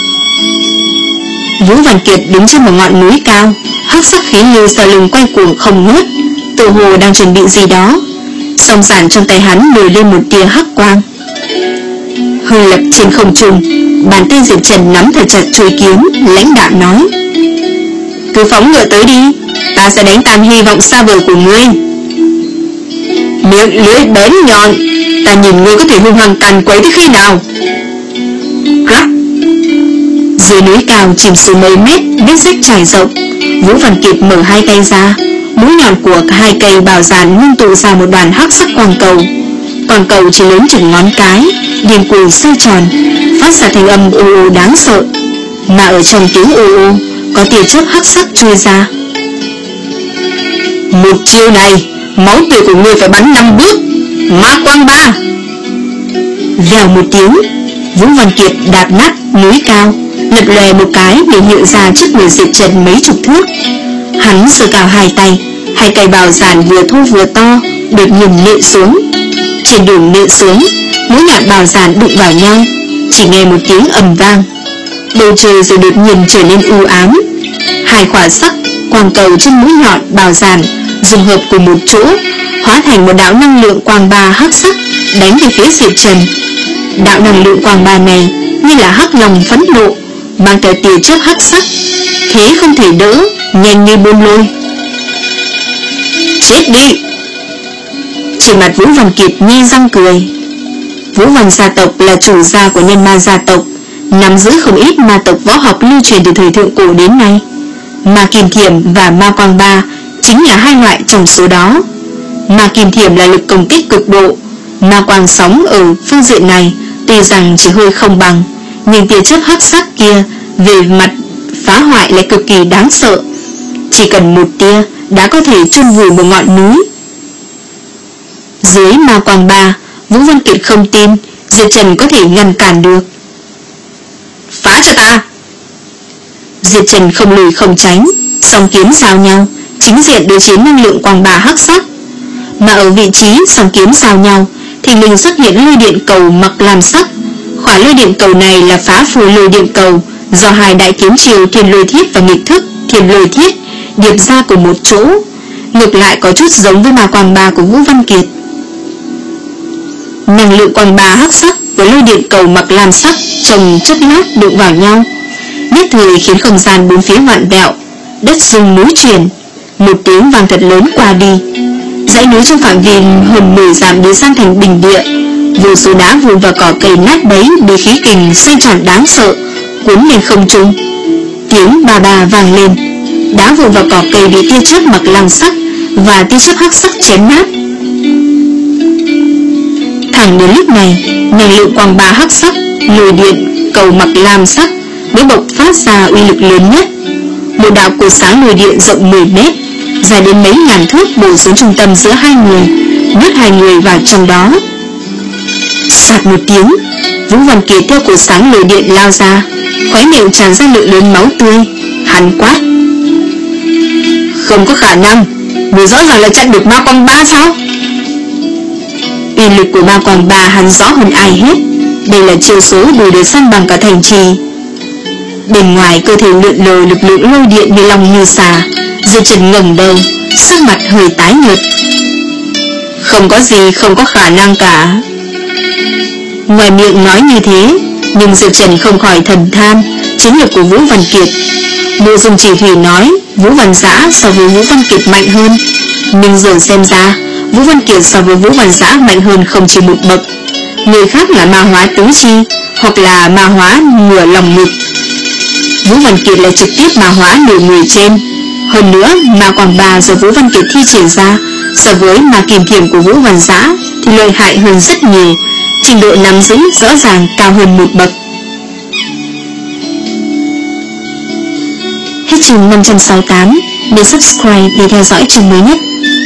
Vũ Văn Kiệt đứng trên một ngọn núi cao, hắc sắc khí lưu sau lưng quay cuồng không ngớt, tự hồ đang chuẩn bị gì đó. Song giản trong tay hắn nổi lên một tia hắc quang. Hơi lập trên không trung, bàn tay Diệp Trần nắm thật chặt chuôi kiếm, lãnh đạm nói: cứ phóng ngựa tới đi, ta sẽ đánh tan hy vọng xa vời của ngươi. Miệng lưỡi bén nhọn, ta nhìn ngươi có thể hung hăng càn quấy tới khi nào. Rắc. Dưới núi cao chìm xuống mấy mét, vết rách trải rộng. Vũ Văn Kiệt mở hai tay ra, mũi nhọn của hai cây bảo giản ngưng tụ ra một đoàn hắc sắc quang cầu. Quang cầu chỉ lớn chừng ngón cái, điên cuồng xoay tròn, phát ra thanh âm ô ô đáng sợ. Mà ở trong tiếng ô ô có tia chớp hắc sắc chui ra. Một chiêu này, máu tươi của ngươi phải bắn năm bước. Ma quang ba. Vèo một tiếng, Vũ Văn Kiệt đạp nát núi cao, lập lòe một cái để hiện ra trước người Diệp Trần mấy chục thước. Hắn giơ cao hai tay, hai cây bào giản vừa thô vừa to đột nhiên nện xuống. Trên đường nện xuống, mũi nhọn bào giản đụng vào nhau, chỉ nghe một tiếng ầm vang. Bầu trời rồi đột nhiên trở nên u ám. Hai quả sắc quang cầu trên mũi nhọn bào giản dùng hợp cùng một chỗ, hóa thành một đạo năng lượng quang ba hắc sắc đánh về phía Diệp Trần. Đạo năng lượng quang ba này như là hắc long phẫn nộ, mang theo tia chớp hắc sắc, thế không thể đỡ, nhanh như buôn lôi. Chết đi! Trên mặt Vũ Văn Kiệt nhe răng cười. Vũ Văn gia tộc là chủ gia của nhân ma gia tộc, nắm giữ không ít ma tộc võ học lưu truyền từ thời thượng cổ đến nay. Ma kim thiểm và ma quang ba chính là hai loại trong số đó. Ma kim thiểm là lực công kích cực độ, ma quang sóng ở phương diện này tuy rằng chỉ hơi không bằng, nhưng tia chớp hắc sắc kia về mặt phá hoại lại cực kỳ đáng sợ. Chỉ cần một tia đã có thể chôn vùi một ngọn núi. Dưới ma quang ba, Vũ Văn Kiệt không tin Diệp Trần có thể ngăn cản được. Phá cho ta! Diệp Trần không lùi không tránh, song kiếm giao nhau, chính diện đối chiến năng lượng quang ba hắc sắc. Mà ở vị trí song kiếm giao nhau thì mình xuất hiện lôi điện cầu mặc lam sắc. Khỏa lôi điện cầu này là phá phù lôi điện cầu do hai đại kiếm chiều thiên lôi thiết và nghịch thức thiên lôi thiết điệp ra cùng một chỗ, ngược lại có chút giống với ma quang ba của Vũ Văn Kiệt. Năng lượng quang ba hắc sắc với lôi điện cầu mặc lam sắc chồng chất lát đụng vào nhau, nhất thời khiến không gian bốn phía vặn vẹo, đất rung núi chuyển, một tiếng vang thật lớn qua đi. Dãy núi trong phạm vi hơn mười dặm biến san thành bình địa, vô số đá vụn và cỏ cây nát bấy bị khí kình xoay tròn đáng sợ cuốn lên không trung. Tiếng bà bà vang lên, đá vụn và cỏ cây bị tia chớp mặc lam sắc và tia chớp hắc sắc chém nát. Thẳng đến lúc này, năng lượng quang ba hắc sắc, lôi điện cầu mặc lam sắc mới bộc phát ra uy lực lớn nhất. Một đạo cột sáng lôi điện rộng mười mét, dài đến mấy ngàn thước bổ xuống trung tâm giữa hai người, nuốt hai người vào trong đó. Sạt một tiếng, Vũ Văn Kiệt theo cột sáng lôi điện lao ra, khóe miệng tràn ra lượng lớn máu tươi. Hắn quát: không có khả năng, người rõ ràng là chặn được ma quang ba sao? Uy lực của ma quang ba hắn rõ hơn ai hết. Đây là chiêu số đủ để săn bằng cả thành trì. Bên ngoài cơ thể lượn lờ lực lượng lôi điện như long như xà. Diệp Trần ngẩng đầu, sắc mặt hơi tái nhợt. Không có gì không có khả năng cả. Ngoài miệng nói như thế, nhưng Diệp Trần không khỏi thầm than chiến lược của Vũ Văn Kiệt. Mộ Dung Chỉ Thủy nói Vũ Văn Giã so với Vũ Văn Kiệt mạnh hơn, nhưng giờ xem ra Vũ Văn Kiệt so với Vũ Văn Giã mạnh hơn không chỉ một bậc. Người khác là ma hóa tứ chi, hoặc là ma hóa ngửa lòng ngực. Vũ Văn Kiệt là trực tiếp ma hóa nửa người trên, Hơn nữa mà còn bà do Vũ Văn Kiệt thi triển ra, so với mà kìm thiểm của Vũ Văn Giã thì lợi hại hơn rất nhiều, trình độ nắm giữ rõ ràng cao hơn một bậc. Hết chương năm trăm sáu mươi tám. Để subscribe để theo dõi chương mới nhất.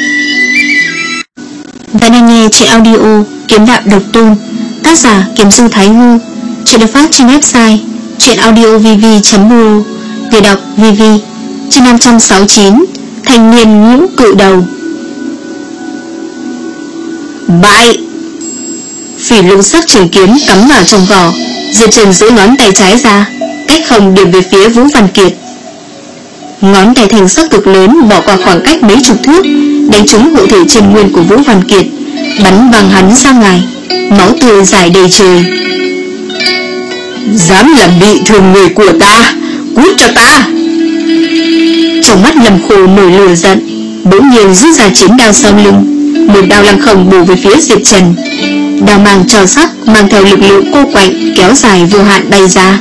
Bạn đang nghe chuyện audio Kiếm Đạo Độc Tôn, tác giả Kiếm Du Thái Hư. Chuyện được phát trên website chuyenaudiovv chấm bu o, người đọc vê vê. Chương năm trăm sáu mươi chín. Thanh niên ngũ cự đầu. Bại! Phỉ lục sắc trường kiếm cắm vào trong vỏ, Diệp Trần giữ ngón tay trái ra, cách không điểm về phía Vũ Văn Kiệt. Ngón tay thành sắc cực lớn bỏ qua khoảng cách mấy chục thước, đánh trúng hộ thể chân nguyên của Vũ Văn Kiệt, bắn văng hắn ra ngoài, máu tươi rải đầy trời. Dám làm bị thương người của ta, cút cho ta! Trong mắt Lâm Khô nổi lửa giận, bỗng nhiên rút ra chiến đao sau lưng, một đao lăng không bổ về phía Diệp Trần. Đao mang trò sắc mang theo lực lượng cô quạnh kéo dài vô hạn bay ra.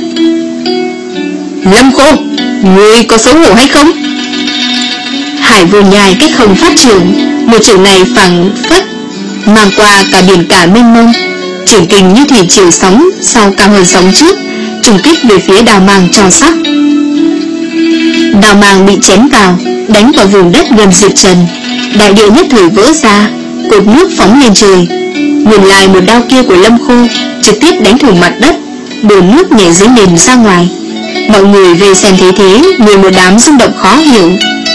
Lâm Khô, ngươi có xấu hổ hay không? Hải Vô Nhai cách không phát trường, một trường này phảng phất mang qua cả biển cả mênh mông, trường kình như thủy triều sóng sau cao hơn sóng trước, trùng kích về phía đao mang trò sắc. Đao mang bị chém vào, đánh vào vùng đất gần Diệp Trần, đại địa nhất thời vỡ ra, cột nước phóng lên trời. Nguyên lại một đao kia của Lâm Khô trực tiếp đánh thủng mặt đất, đổ nước nhảy dưới nền ra ngoài. Mọi người về xem thấy thế, người một đám rung động khó hiểu.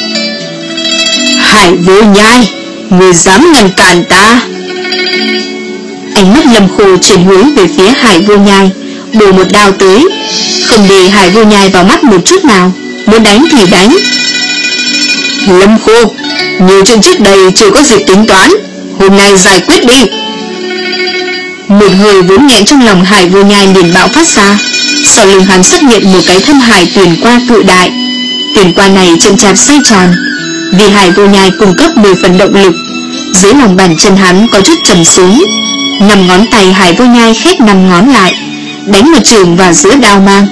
Hải Vô Nhai, người dám ngăn cản ta! Ánh mắt Lâm Khô chuyển hướng về phía Hải Vô Nhai, bổ một đao tới, không để Hải Vô Nhai vào mắt một chút nào, muốn đánh thì đánh. Lâm Khô, nhiều chuyện trước đây chưa có dịp tính toán, hôm nay giải quyết đi. Một hơi vốn nghẹn trong lòng Hải Vô Nhai liền bạo phát ra. Sau lưng hắn xuất hiện một cái thân hải tuyển qua cự đại. Tuyển qua này chậm chạp xoay tròn, vì Hải Vô Nhai cung cấp mười phần động lực. Dưới lòng bàn chân hắn có chút trầm xuống, năm ngón tay Hải Vô Nhai khép năm ngón lại, đánh một trường vào giữa đao mang.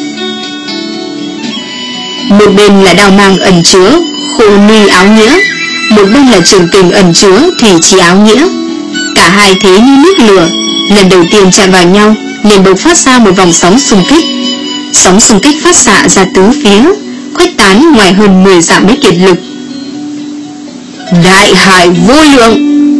Một bên là đao mang ẩn chứa khô ni áo nghĩa, một bên là trường kình ẩn chứa thủy chi áo nghĩa. Cả hai thế như nước lửa, lần đầu tiên chạm vào nhau liền bộc phát ra một vòng sóng xung kích. Sóng xung kích phát xạ ra tứ phía, khuếch tán ngoài hơn mười dặm mấy kiệt lực. Đại hải vô lượng!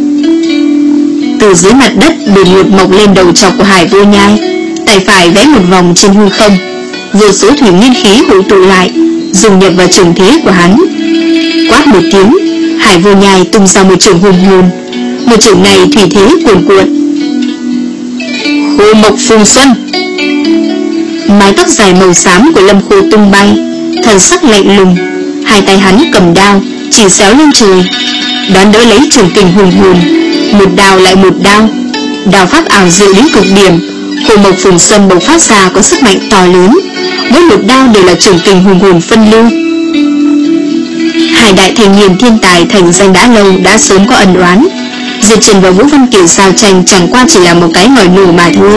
Từ dưới mặt đất đột ngột mọc lên đầu trọc của Hải Vô Nhai, tay phải vẽ một vòng trên hư không, vô số thủy nguyên khí hội tụ lại, dùng nhập vào trường thế của hắn. Quát một tiếng, Hải Vô Nhai tung ra một trường hùng hồn. Một trường này thủy thế cuồn cuộn. Khô Mộc Phùng Xuân! Mái tóc dài màu xám của Lâm Khô tung bay, thần sắc lạnh lùng, hai tay hắn cầm đao chỉ xéo lên trời, đón đỡ lấy trường kình hùng hồn, một đao lại một đao, đao pháp ảo diệu đến cực điểm. Khô Mộc Phùng Xuân bộc phát ra có sức mạnh to lớn, mỗi một đao đều là trường kình hùng hồn phân lưu. Hai đại thành niên thiên tài thành danh đã lâu đã sớm có ân oán. Diệp Trần và Vũ Văn Kiệt giao tranh chẳng qua chỉ là một cái ngòi nổ mà thôi.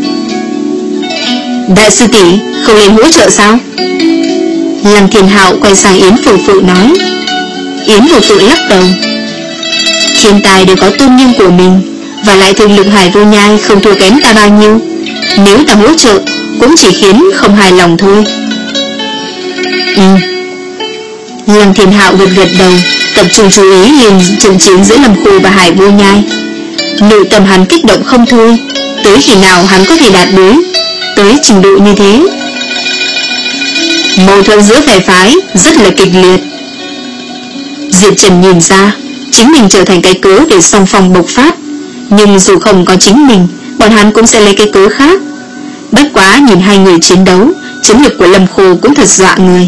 Đại sư tỷ không lên hỗ trợ sao? Lăng Thiên Hạo quay sang Yến Phù Phự nói. Yến Phù Phự lắc đầu. Thiên tài đều có tôn nghiêm của mình, và lại thực lực Hải Vô Nhai không thua kém ta bao nhiêu, nếu ta hỗ trợ cũng chỉ khiến không hài lòng thôi. Ừ. Lăng Thiên Hạo gật gật đầu, tập trung chú ý lên trận chiến giữa Lâm Khô và Hải Vô Nhai. Nội tâm hắn kích động không thôi, tới khi nào hắn có thể đạt đến tới trình độ như thế. Mâu thuẫn giữa phe phái rất là kịch liệt. Diệp Trần nhìn ra chính mình trở thành cái cớ để song phong bộc phát, nhưng dù không có chính mình, bọn hắn cũng sẽ lấy cái cớ khác. Bất quá nhìn hai người chiến đấu, chiến lực của Lâm Khô cũng thật dọa người.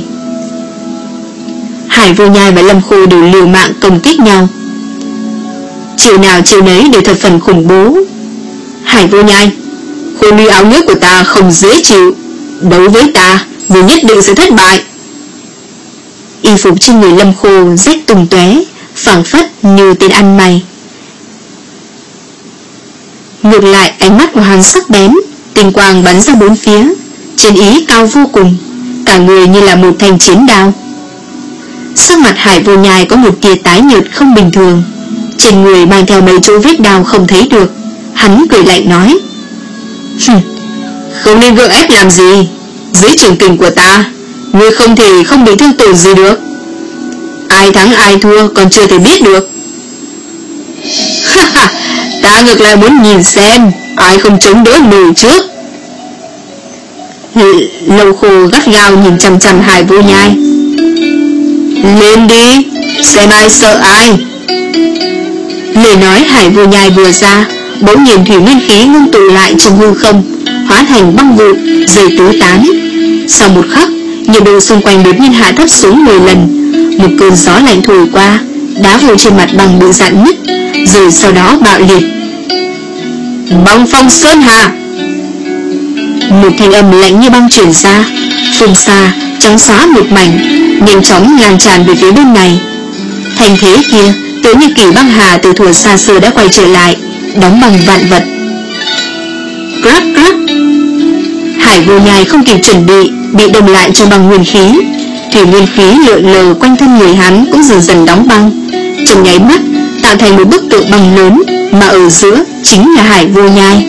Hải Vô Nhai và Lâm Khô đều liều mạng công kích nhau, chiều nào chiều nấy đều thật phần khủng bố. Hải Vô Nhai, khô ly áo nghĩa của ta không dễ chịu, đấu với ta vì nhất định sẽ thất bại. Y phục trên người Lâm Khô rách tung tóe, phảng phất như tên ăn mày. Ngược lại ánh mắt của hắn sắc bén, tinh quang bắn ra bốn phía, chiến ý cao vô cùng, cả người như là một thanh chiến đao. Sắc mặt Hải Vô Nhai có một tia tái nhợt không bình thường, trên người mang theo mấy chỗ vết đau không thấy được. Hắn cười lạnh nói: không nên gượng ép làm gì, dưới trường kình của ta, ngươi không thể không bị thương tổn gì được. Ai thắng ai thua còn chưa thể biết được. Ta ngược lại muốn nhìn xem ai không chống đỡ nổi trước. Lâu Khô gắt gao nhìn chằm chằm Hải Vô Nhai. Lên đi, xem ai sợ ai. Lời nói Hải Vô Nhai vừa ra, bỗng nhiên thủy nguyên khí ngưng tụ lại trong hư không, hóa thành băng vụ rơi tứ tán. Sau một khắc, nhiệt độ xung quanh đột nhiên hạ thấp xuống mười lần. Một cơn gió lạnh thổi qua, đá vụn trên mặt bằng bị rạn nứt, rồi sau đó bạo liệt. Băng phong sơn hà. Một thanh âm lạnh như băng truyền ra, phương xa trắng xóa một mảnh, nhanh chóng lan tràn về phía bên này. Thành thế kia tự như kỳ băng hà từ thuở xa xưa đã quay trở lại, đóng băng vạn vật. Crack crack. Hải Vô Nhai không kịp chuẩn bị, bị đông lại trong băng nguyên khí. Thủy nguyên khí lượn lờ quanh thân người hắn cũng dần dần đóng băng, trong nháy mắt tạo thành một bức tượng băng lớn, mà ở giữa chính là Hải Vô Nhai.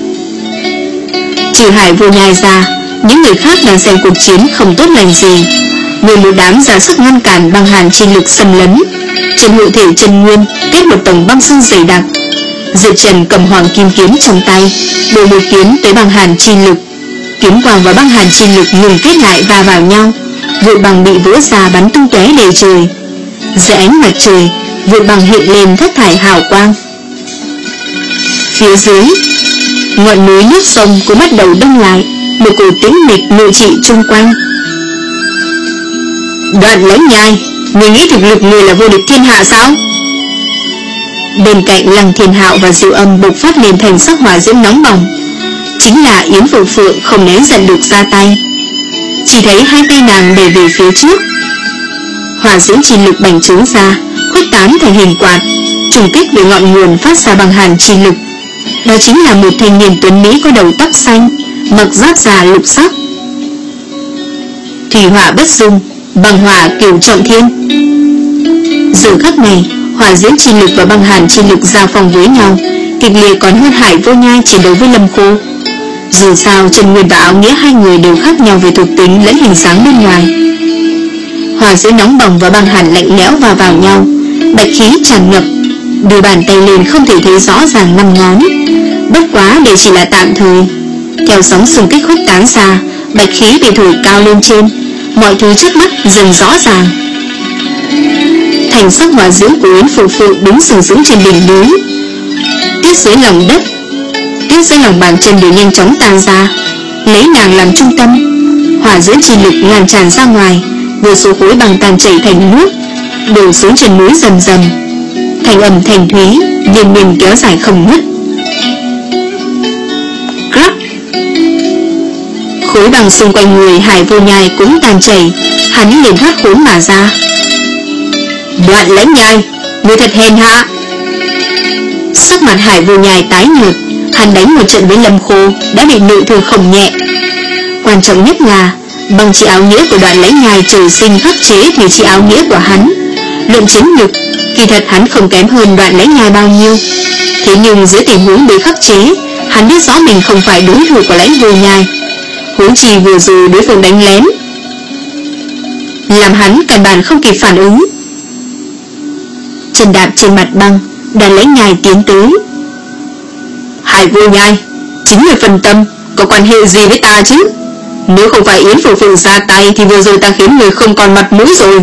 Trừ Hải Vô Nhai ra, những người khác đang xem cuộc chiến không tốt lành gì. Người một đám ra sức ngăn cản băng hàn chi lực xâm lấn. Trên hộ thể chân nguyên kết một tầng băng xương dày đặc. Diệp Trần cầm hoàng kim kiếm trong tay, đổ một kiếm tới băng hàn chi lực. Kiếm quang và băng hàn chi lực ngừng kết lại va vào nhau, vụn băng bị vỡ ra bắn tung tóe đầy trời. Dưới ánh mặt trời, vụn băng hiện lên thất thải hào quang. Phía dưới, ngọn núi nước sông cũng bắt đầu đông lại, một cổ tĩnh mịch ngự trị chung quanh. Đoạn Lãnh Nhai, người nghĩ thực lực người là vô địch thiên hạ sao? Bên cạnh Lăng Thiên Hạo và Diệu Âm bộc phát lên thành sắc hỏa diễm nóng bỏng. Chính là Yến Phượng Phượng không nén giận được ra tay, chỉ thấy hai tay nàng đẩy về phía trước. Hỏa diễm chi lực bành trướng ra, khuếch tán thành hình quạt, trùng kích về ngọn nguồn phát ra bằng hàn chi lực. Đó chính là một thanh niên tuấn mỹ có đầu tóc xanh, mặc giáp già lục sắc. Thủy hỏa bất dung, băng hỏa cửu trọng thiên. Giờ khắc này, hỏa diễm chi lực và băng hàn chi lực giao phong với nhau, kịch liệt còn hơn Hải Vô Nhai chiến đấu với Lâm Khô. Dù sao chân nguyên và áo nghĩa hai người đều khác nhau về thuộc tính lẫn hình dáng bên ngoài. Hỏa diễm nóng bỏng và băng hàn lạnh lẽo vào vào nhau, bạch khí tràn ngập, đưa bàn tay lên không thể thấy rõ ràng năm ngón. Bất quá để chỉ là tạm thời. Theo sóng xung kích khuếch tán ra, bạch khí bị thổi cao lên trên, mọi thứ trước mắt dần rõ ràng. Thành sắc hỏa diễm của Yến Phượng Phượng đứng sừng sững trên đỉnh núi. Tuyết dưới lòng đất, tuyết dưới lòng bàn chân đều nhanh chóng tan ra, lấy nàng làm trung tâm. Hỏa diễm chi lực lan tràn ra ngoài, vô số khối băng tan chảy thành nước, đổ xuống chân núi dần dần. Thành âm thành thúy, liên miên kéo dài không ngớt. Crack. Khối băng xung quanh người Hải Vô Nhai cũng tan chảy, hắn liền thoát khốn mà ra. Đoạn Lãnh Nhai, người thật hèn hạ. Sắc mặt Hải Vô Nhai tái nhợt, hắn đánh một trận với Lâm Khô đã bị nội thương không nhẹ. Quan trọng nhất là bằng chỉ áo nghĩa của Đoạn Lãnh Nhai trời sinh khắc chế thì chỉ áo nghĩa của hắn. Luận chiến lực, kỳ thật hắn không kém hơn Đoạn Lãnh Nhai bao nhiêu. Thế nhưng dưới tình huống bị khắc chế, hắn biết rõ mình không phải đối thủ của Lãnh Vô Nhai. Huống chi vừa rồi đối phương đánh lén, làm hắn căn bản không kịp phản ứng. Chân đạp trên mặt băng, Đoạn Lãnh Nhai tiến tới. Hải Vô Nhai, chính người phân tâm, có quan hệ gì với ta chứ? Nếu không phải Yến Phượng Phượng ra tay thì vừa rồi ta khiến người không còn mặt mũi rồi.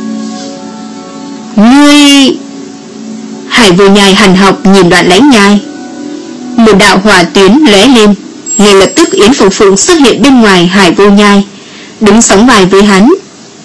Ngươi... Hải Vô Nhai hằn học nhìn Đoạn Lãnh Nhai. Một đạo hỏa tuyến lóe lên, ngay lập tức Yến Phượng Phượng xuất hiện bên ngoài Hải Vô Nhai, đứng sóng vai với hắn.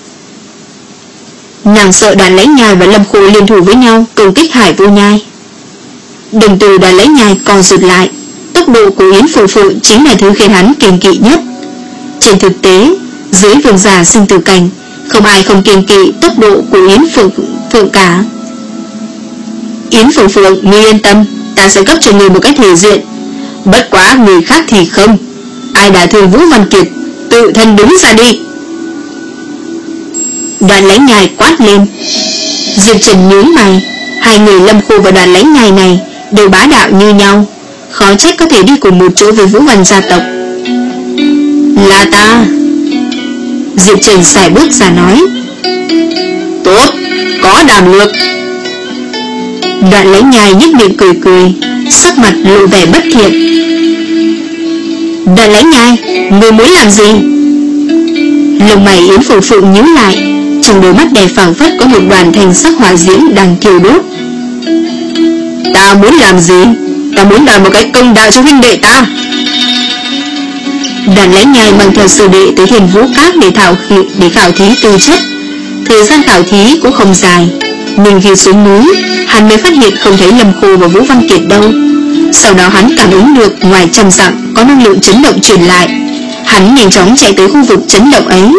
Nàng sợ Đoạn Lãnh Nhai và Lâm Khô liên thủ với nhau công kích Hải Vô Nhai. Đồng từ Đoạn Lãnh Nhai co rụt lại. Tốc độ của Yến Phượng Phượng chính là thứ khiến hắn kiêng kỵ nhất. Trên thực tế, dưới vương giả sinh tử cảnh, không ai không kiêng kỵ tốc độ của Yến Phượng Phượng cả. Yến Phượng Phượng, ngươi yên tâm, ta sẽ cấp cho ngươi một cách thể diện. Bất quá người khác thì không. Ai đã thương Vũ Văn Kiệt, tự thân đứng ra đi. Đoàn Lãnh Nhai quát lên. Diệp Trần nhướng mày. Hai người Lâm Khu và Đoàn Lãnh Nhai này đều bá đạo như nhau, khó trách có thể đi cùng một chỗ với Vũ Văn gia tộc. Là ta. Diệp Trần xài bước ra nói. Tốt, có đảm lược. Đoàn Lãnh Nhai nhếch miệng cười cười, sắc mặt lộ vẻ bất thiện. Đoàn Lãnh Nhai, ngươi muốn làm gì? Lông mày Yến Phượng Phượng nhíu lại, trong đôi mắt đẹp phảng phất có một đoàn thanh sắc hỏa diễm đang thiêu đốt. Ta muốn làm gì? Ta muốn đòi một cái công đạo cho huynh đệ ta. Đoàn Lãnh Nhai mang theo sư đệ tới Thiên Vũ Các để thảo khí, để khảo thí tư chất. Thời gian khảo thí cũng không dài, nhưng khi xuống núi, hắn mới phát hiện không thấy Lâm Khô và Vũ Văn Kiệt đâu. Sau đó hắn cảm ứng được ngoài trăm dặm có năng lượng chấn động truyền lại. Hắn nhanh chóng chạy tới khu vực chấn động ấy.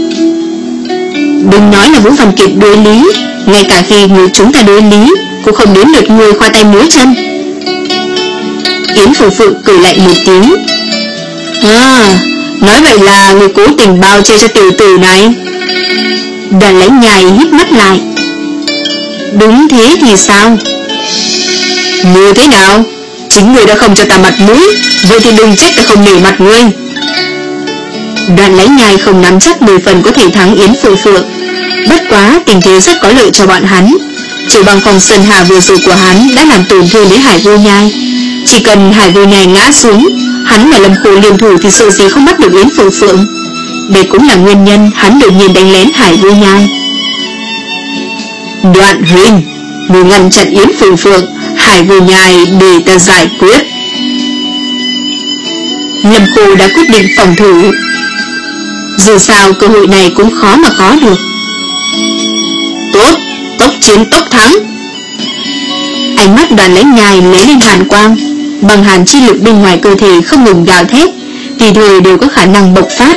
Đừng nói là Vũ Văn Kiệt đối lý, ngay cả khi người chúng ta đối lý cũng không đến lượt người khoa tay múa chân. Yến Phượng Phượng cười lạnh một tiếng. À, nói vậy là người cố tình bao che cho tiểu tử này. Đoàn Lãnh Nhai hít mắt lại. Đúng thế thì sao? Như thế nào? Chính người đã không cho ta mặt mũi, vậy thì đừng trách ta không nể mặt ngươi. Đoàn Lãnh Nhai không nắm chắc mười phần có thể thắng Yến Phượng Phượng. Bất quá tình thế rất có lợi cho bọn hắn. Chỉ bằng phòng sơn hà vừa rồi của hắn đã làm tổn thương đến Hải Vô Nhai. Chỉ cần Hải Vô Nhai ngã xuống, hắn và Lâm Khô liên thủ thì sợ gì không bắt được Yến Phượng Phượng. Đây cũng là nguyên nhân hắn đột nhiên đánh lén Hải Vô Nhai. Đoạn huynh, người ngăn chặn Yến Phượng Phượng, Hải Vô Nhai để ta giải quyết. Lâm Khô đã quyết định phòng thủ. Dù sao cơ hội này cũng khó mà có được. Tốt, tốc chiến tốc thắng. Ánh mắt Đoàn Lãnh Nhai lấy lên hàn quang, bằng hàn chi lực bên ngoài cơ thể không ngừng gào thét, tùy thời đều có khả năng bộc phát.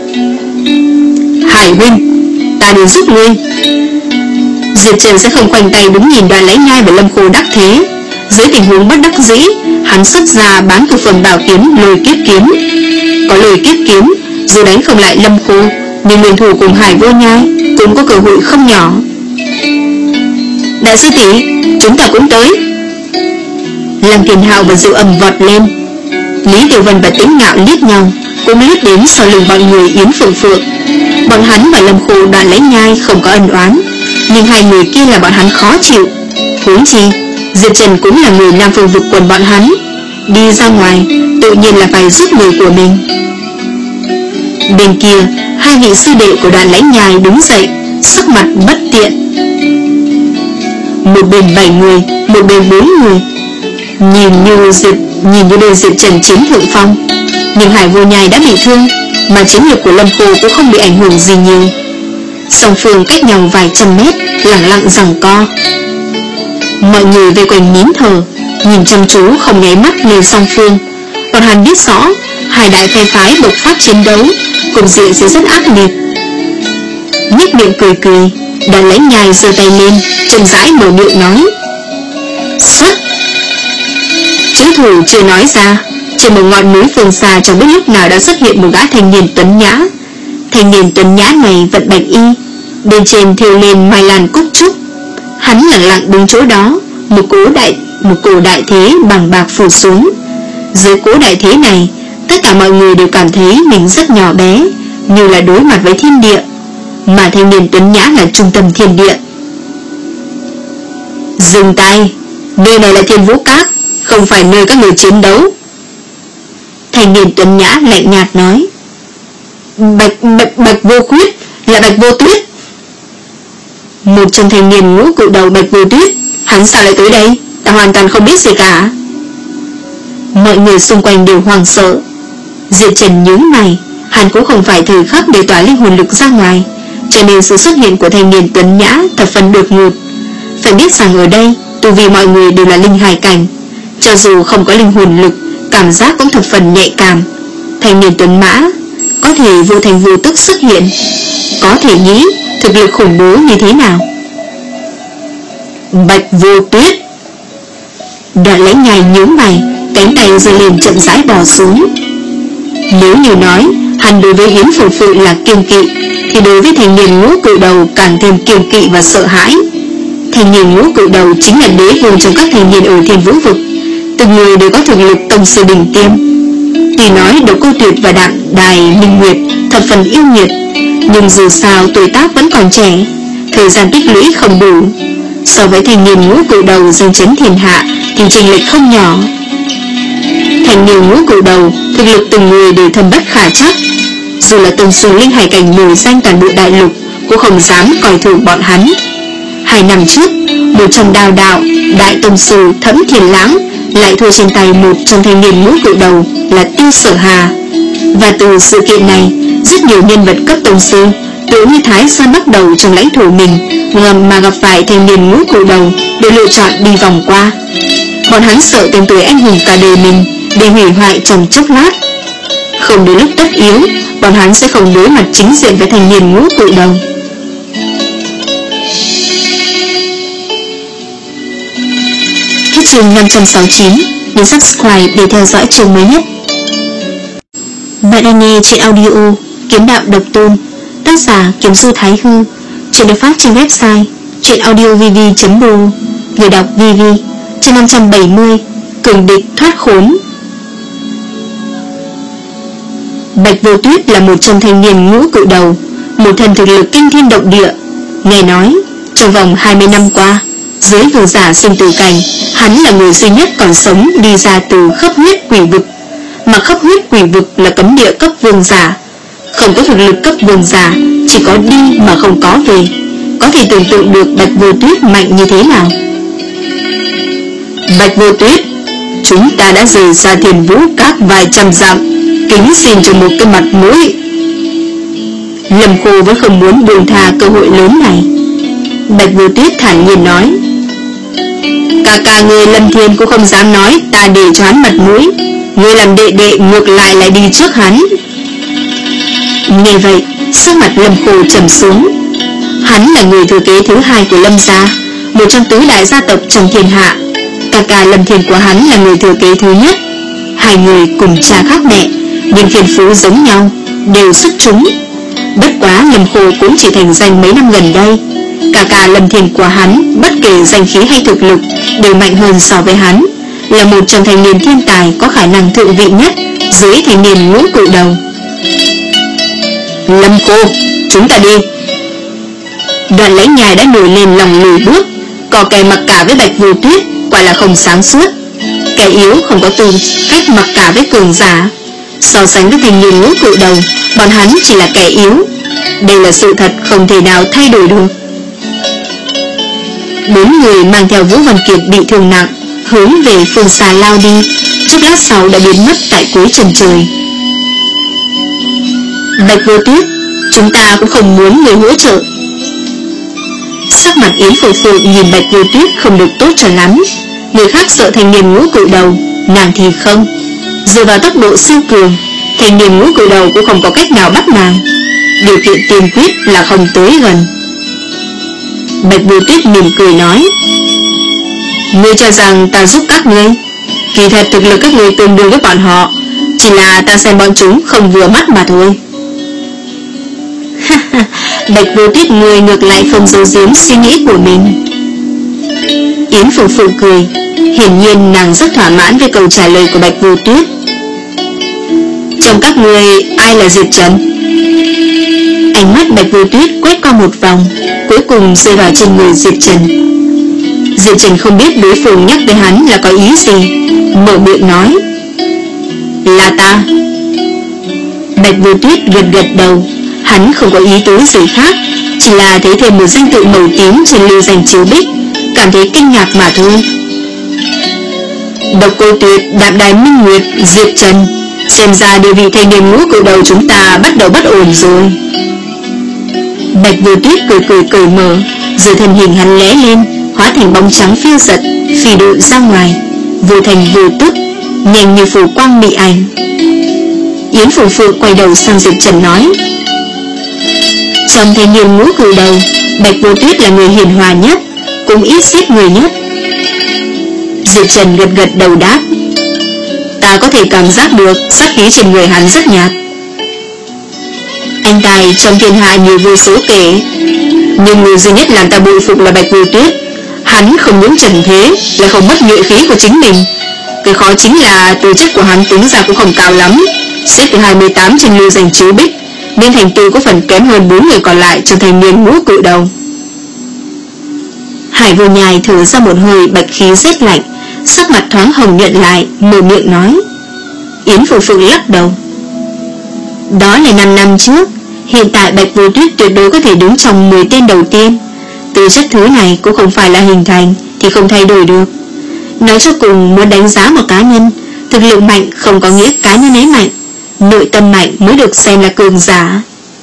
Hải huynh, ta đến giúp ngươi. Diệp Trần sẽ không khoanh tay đứng nhìn Đoàn Lãnh Nhai và Lâm Khô đắc thế. Dưới tình huống bất đắc dĩ, hắn xuất ra bán cực phẩm bảo kiếm Lôi Kiếp Kiếm. Có Lôi Kiếp Kiếm, dù đánh không lại Lâm Khô, nhưng liên thủ cùng Hải Vô Nhai cũng có cơ hội không nhỏ. Đại sư tỷ, chúng ta cũng tới. Lăng Tiền Hạo và Diệu Âm vọt lên. Lý Tiểu Vân và Tĩnh Ngạo liếc nhau, cũng liếc đến sau lưng bọn người Yến Phượng Phượng. Bọn hắn và Lâm Khô Đoàn Lãnh Nhai không có ân oán, nhưng hai người kia là bọn hắn khó chịu. Huống chi Diệp Trần cũng là người Nam Phương vực quần bọn hắn, đi ra ngoài tự nhiên là phải giúp người của mình. Bên kia, hai vị sư đệ của Đoàn Lãnh Nhai đứng dậy, sắc mặt bất tiện. Một bên bảy người, một bên bốn người. Nhìn như Diệp, nhìn như bên Diệp Trần chiếm thượng phong, nhưng Hải Vô Nhai đã bị thương, mà chiến lược của Lâm Khô cũng không bị ảnh hưởng gì nhiều. Song phương cách nhau vài trăm mét, lặng lặng giằng co. Mọi người vây quanh nín thở, nhìn chăm chú không nháy mắt lên song phương. Bọn hắn biết rõ hai đại phe phái bộc phát chiến đấu, cục diện sẽ rất ác liệt. Nhếch miệng cười cười, Đoàn Lãnh Nhai giơ tay lên, chậm rãi mở miệng nói: Xuất. Chữ thủ chưa nói ra, trên một ngọn núi phương xa trong biết lúc nào đã xuất hiện một gã thanh niên tuấn nhã. Thanh niên tuấn nhã này vận bạch y, bên trên thêu lên mai lan cúc trúc. Hắn lặng lặng đứng chỗ đó, một cỗ đại một cổ đại thế bằng bạc phủ xuống. Dưới cỗ đại thế này, tất cả mọi người đều cảm thấy mình rất nhỏ bé, như là đối mặt với thiên địa, mà thanh niên tuấn nhã là trung tâm thiên địa. Dừng tay, nơi này là Thiên Vũ Các, không phải nơi các người chiến đấu. Thanh niên tuấn nhã lạnh nhạt nói. Bạch, bạch, bạch vô khuyết, là Bạch Vô Tuyết. Một trong thanh niên ngũ cự đầu Bạch Vô Tuyết, hắn sao lại tới đây? Ta hoàn toàn không biết gì cả. Mọi người xung quanh đều hoảng sợ. Diệp Trần nhướng mày, hắn cũng không phải thời khắc để tỏa linh hồn lực ra ngoài, cho nên sự xuất hiện của thanh niên tuấn nhã thập phần đột ngột. Phải biết rằng ở đây tu vi mọi người đều là linh hài cảnh, cho dù không có linh hồn lực, cảm giác cũng thập phần nhạy cảm. Thanh niên tuấn mã có thể vô thành vô tức xuất hiện, có thể nghĩ thực lực khủng bố như thế nào. Bạch Vô Tuyết. Đoàn Lãnh Nhai nhướng mày, cánh tay giơ lên chậm rãi bò xuống. Nếu như nói hắn đối với Yến Phượng Phượng là kiêng kỵ, thì đối với thanh niên ngũ cự đầu càng thêm kiêng kỵ và sợ hãi. Thanh niên ngũ cự đầu chính là đế vương trong các thanh niên ở Thiên Vũ Vực, từng người đều có thực lực tông sư đỉnh tiêm. Tuy nói Độc Cô Tuyệt và Đạm Đài Minh Nguyệt thập phần yêu nghiệt, nhưng dù sao tuổi tác vẫn còn trẻ, thời gian tích lũy không đủ. So với thanh niên ngũ cự đầu danh chấn thiên hạ thì chênh lệch không nhỏ. Thanh niên ngũ cự đầu thực lực từng người đều thâm bất khả trắc, dù là tông sư linh hải cảnh nổi danh toàn bộ đại lục cũng không dám coi thường bọn hắn. Hai năm trước, một trong đào đạo đại tông sư Thẩm Thiền Lãng lại thua trên tay một trong thanh niên ngũ cự đầu là Tiêu Sở Hà. Và từ sự kiện này, rất nhiều nhân vật cấp tông sư tự như Thái Sơn bắt đầu trong lãnh thổ mình ngầm mà gặp phải thanh niên ngũ cự đầu để lựa chọn đi vòng qua. Bọn hắn sợ tên tuổi anh hùng cả đời mình bị hủy hoại trong chốc lát. Không đến lúc tất yếu, bọn hắn sẽ không đối mặt chính diện với thanh niên ngũ cự đầu. Hết chương năm trăm sáu mươi chín. Nhấn subscribe để theo dõi chương mới nhất. Bạn đang nghe trên audio Kiếm Đạo Độc Tôn, tác giả Kiếm Du Thái Hư. Chuyện được phát trên website chuyenaudiovv chấm ro. Người đọc vê vê. Chương năm trăm bảy mươi. Cường địch thoát khốn. Bạch Vô Tuyết là một trong thanh niên ngũ cự đầu, một thần thực lực kinh thiên động địa. Nghe nói trong vòng hai mươi năm qua, dưới vương giả sinh tử cảnh, hắn là người duy nhất còn sống đi ra từ khắp huyết quỷ vực. Mà khắp huyết quỷ vực là cấm địa cấp vương giả, không có thực lực cấp vương giả, chỉ có đi mà không có về. Có thể tưởng tượng được Bạch Vô Tuyết mạnh như thế nào. Bạch Vô Tuyết, chúng ta đã rời xa Thiên Vũ Các vài trăm dặm, kính xin cho một cái mặt mũi. Lâm Khô vẫn không muốn buông tha cơ hội lớn này. Bạch Vô Tuyết thản nhiên nói, cả cả người Lâm Thiên cũng không dám nói ta để cho hắn mặt mũi. Người làm đệ đệ ngược lại lại đi trước hắn. Nghe vậy, sắc mặt Lâm Khô trầm xuống. Hắn là người thừa kế thứ hai của Lâm gia, một trong tứ đại gia tộc trong thiên hạ. Cả cả Lâm Thiên của hắn là người thừa kế thứ nhất. Hai người cùng cha khác mẹ, nhưng thiên phú giống nhau, đều xuất chúng. Bất quá Lâm Khô cũng chỉ thành danh mấy năm gần đây. Cả cả Lâm Thiên của hắn, bất kể danh khí hay thực lực, đều mạnh hơn so với hắn, là một trong thanh niên thiên tài có khả năng thượng vị nhất dưới thanh niên ngũ cự đầu. Lâm Cô, chúng ta đi. Đoạn lãnh nhai đã nổi lên lòng lùi bước, có kẻ mặc cả với Bạch Vô Tuyết quả là không sáng suốt. Kẻ yếu không có tư cách mặc cả với cường giả. So sánh với thanh niên ngũ cự đầu, bọn hắn chỉ là kẻ yếu. Đây là sự thật không thể nào thay đổi được. Bốn người mang theo Vũ Văn Kiệt bị thương nặng, hướng về phương xa lao đi, chốc lát sau đã biến mất tại cuối chân trời. Bạch Vô Tuyết, chúng ta cũng không muốn người hỗ trợ. Sắc mặt Yến Phượng Phượng nhìn Bạch Vô Tuyết không được tốt cho lắm. Người khác sợ thanh niên ngũ cự đầu, nàng thì không. Dựa vào tốc độ siêu cường, thanh niên ngũ cự đầu cũng không có cách nào bắt nàng. Điều kiện tiên quyết là không tới gần. Bạch Vô Tuyết mỉm cười nói, ngươi cho rằng ta giúp các ngươi? Kỳ thật thực lực các ngươi tương đương với bọn họ, chỉ là ta xem bọn chúng không vừa mắt mà thôi. Bạch Vô Tuyết ngươi ngược lại không giấu giếm suy nghĩ của mình. Yến Phượng Phượng cười, hiển nhiên nàng rất thỏa mãn với câu trả lời của Bạch Vô Tuyết. Trong các ngươi ai là Diệp Trần? Ánh mắt Bạch Vô Tuyết quét qua một vòng, cuối cùng rơi vào trên người Diệp Trần. Diệp Trần không biết đối phương nhắc tới hắn là có ý gì, mở miệng nói, là ta. Bạch Vô Tuyết gật gật đầu. Hắn không có ý tứ gì khác, chỉ là thấy thêm một danh tự màu tím trên lưu danh chiếu bích, cảm thấy kinh ngạc mà thôi. Độc Cô Tuyệt, Đạm Đài Minh Nguyệt, Diệp Trần, xem ra địa vị thanh niên ngũ cự đầu chúng ta bắt đầu bất ổn rồi. Bạch Vô Tuyết cười cười cười mở, rồi thân hình hắn lóe lên, hóa thành bóng trắng phiêu giật, phi đội ra ngoài, vô thành vô tức, nhanh như phủ quang mị ảnh. Yến Phượng Phượng quay đầu sang Diệp Trần nói, trong thanh niên ngũ cự đầu, Bạch Vô Tuyết là người hiền hòa nhất, cũng ít giết người nhất. Diệp Trần gật gật đầu đáp, ta có thể cảm giác được sát khí trên người hắn rất nhạt. Anh tài trong thiên hạ nhiều vô số kể, nhưng người duy nhất làm ta bội phục là Bạch Vô Tuyết. Hắn không những trần thế, lại không mất nhuệ khí của chính mình. Cái khó chính là tư chất của hắn tính ra cũng không cao lắm, xếp thứ hai mươi tám trên lưu danh chiếu bích, nên thành tựu có phần kém hơn bốn người còn lại trong thành niên ngũ cự đầu. Hải Vô Nhai thở ra một hơi bạch khí rét lạnh, sắc mặt thoáng hồng nhuận lại, mở miệng nói. Yến Phượng Phượng lắc đầu. Đó là năm năm trước, hiện tại Bạch Vô Tuyết tuyệt đối có thể đứng trong mười tên đầu tiên. Tư chất thứ này cũng không phải là hình thành thì không thay đổi được. Nói cho cùng, muốn đánh giá một cá nhân, thực lực mạnh không có nghĩa cá nhân ấy mạnh, nội tâm mạnh mới được xem là cường giả.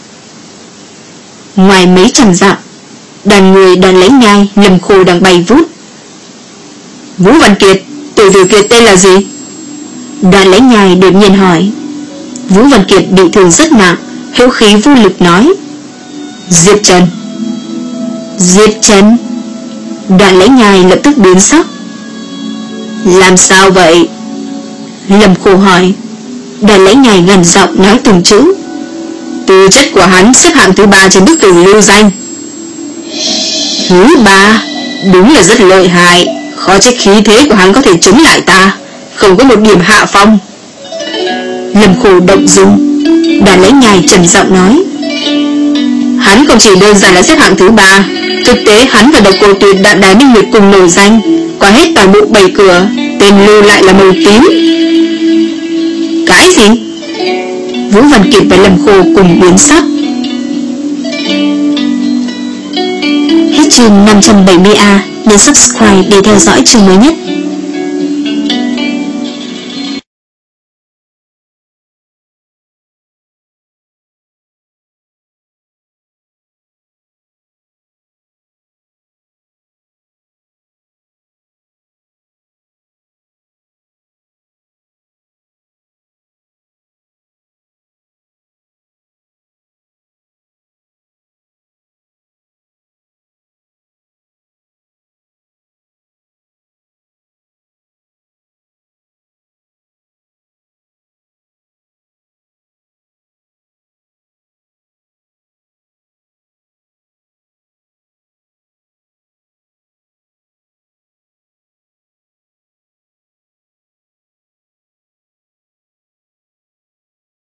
Ngoài mấy trăm dặm, đoàn người đoàn Lãnh Nhai, Lâm Khô đang bay vút. Vũ Văn Kiệt, tiểu tử Kiệt tên là gì? Đoàn Lãnh Nhai đột nhiên hỏi. Vũ Văn Kiệt bị thương rất nặng, hữu khí vô lực nói. Diệp Trần. Diệp Trần. Đoàn Lãnh Nhai lập tức biến sắc. Làm sao vậy? Lâm Khô hỏi. Đoàn Lãnh Nhai gần giọng nói từng chữ. Tư chất của hắn xếp hạng thứ ba trên bức tường lưu danh. Thứ ba? Đúng là rất lợi hại. Khó trách khí thế của hắn có thể chống lại ta, không có một điểm hạ phong. Lâm Khô động dung. Đoàn Lãnh Nhai trầm giọng nói. Hắn không chỉ đơn giản là xếp hạng thứ ba, thực tế hắn và Độc Cô Tuyệt Đạn Đài Minh Nguyệt cùng nổi danh, qua hết toàn bộ bảy cửa, tên lưu lại là màu tím. Cái gì? Vũ Văn Kiệt và Lâm Khô cùng biến sắc. Hết chương năm trăm bảy mươi A, nhấn subscribe để theo dõi chương mới nhất.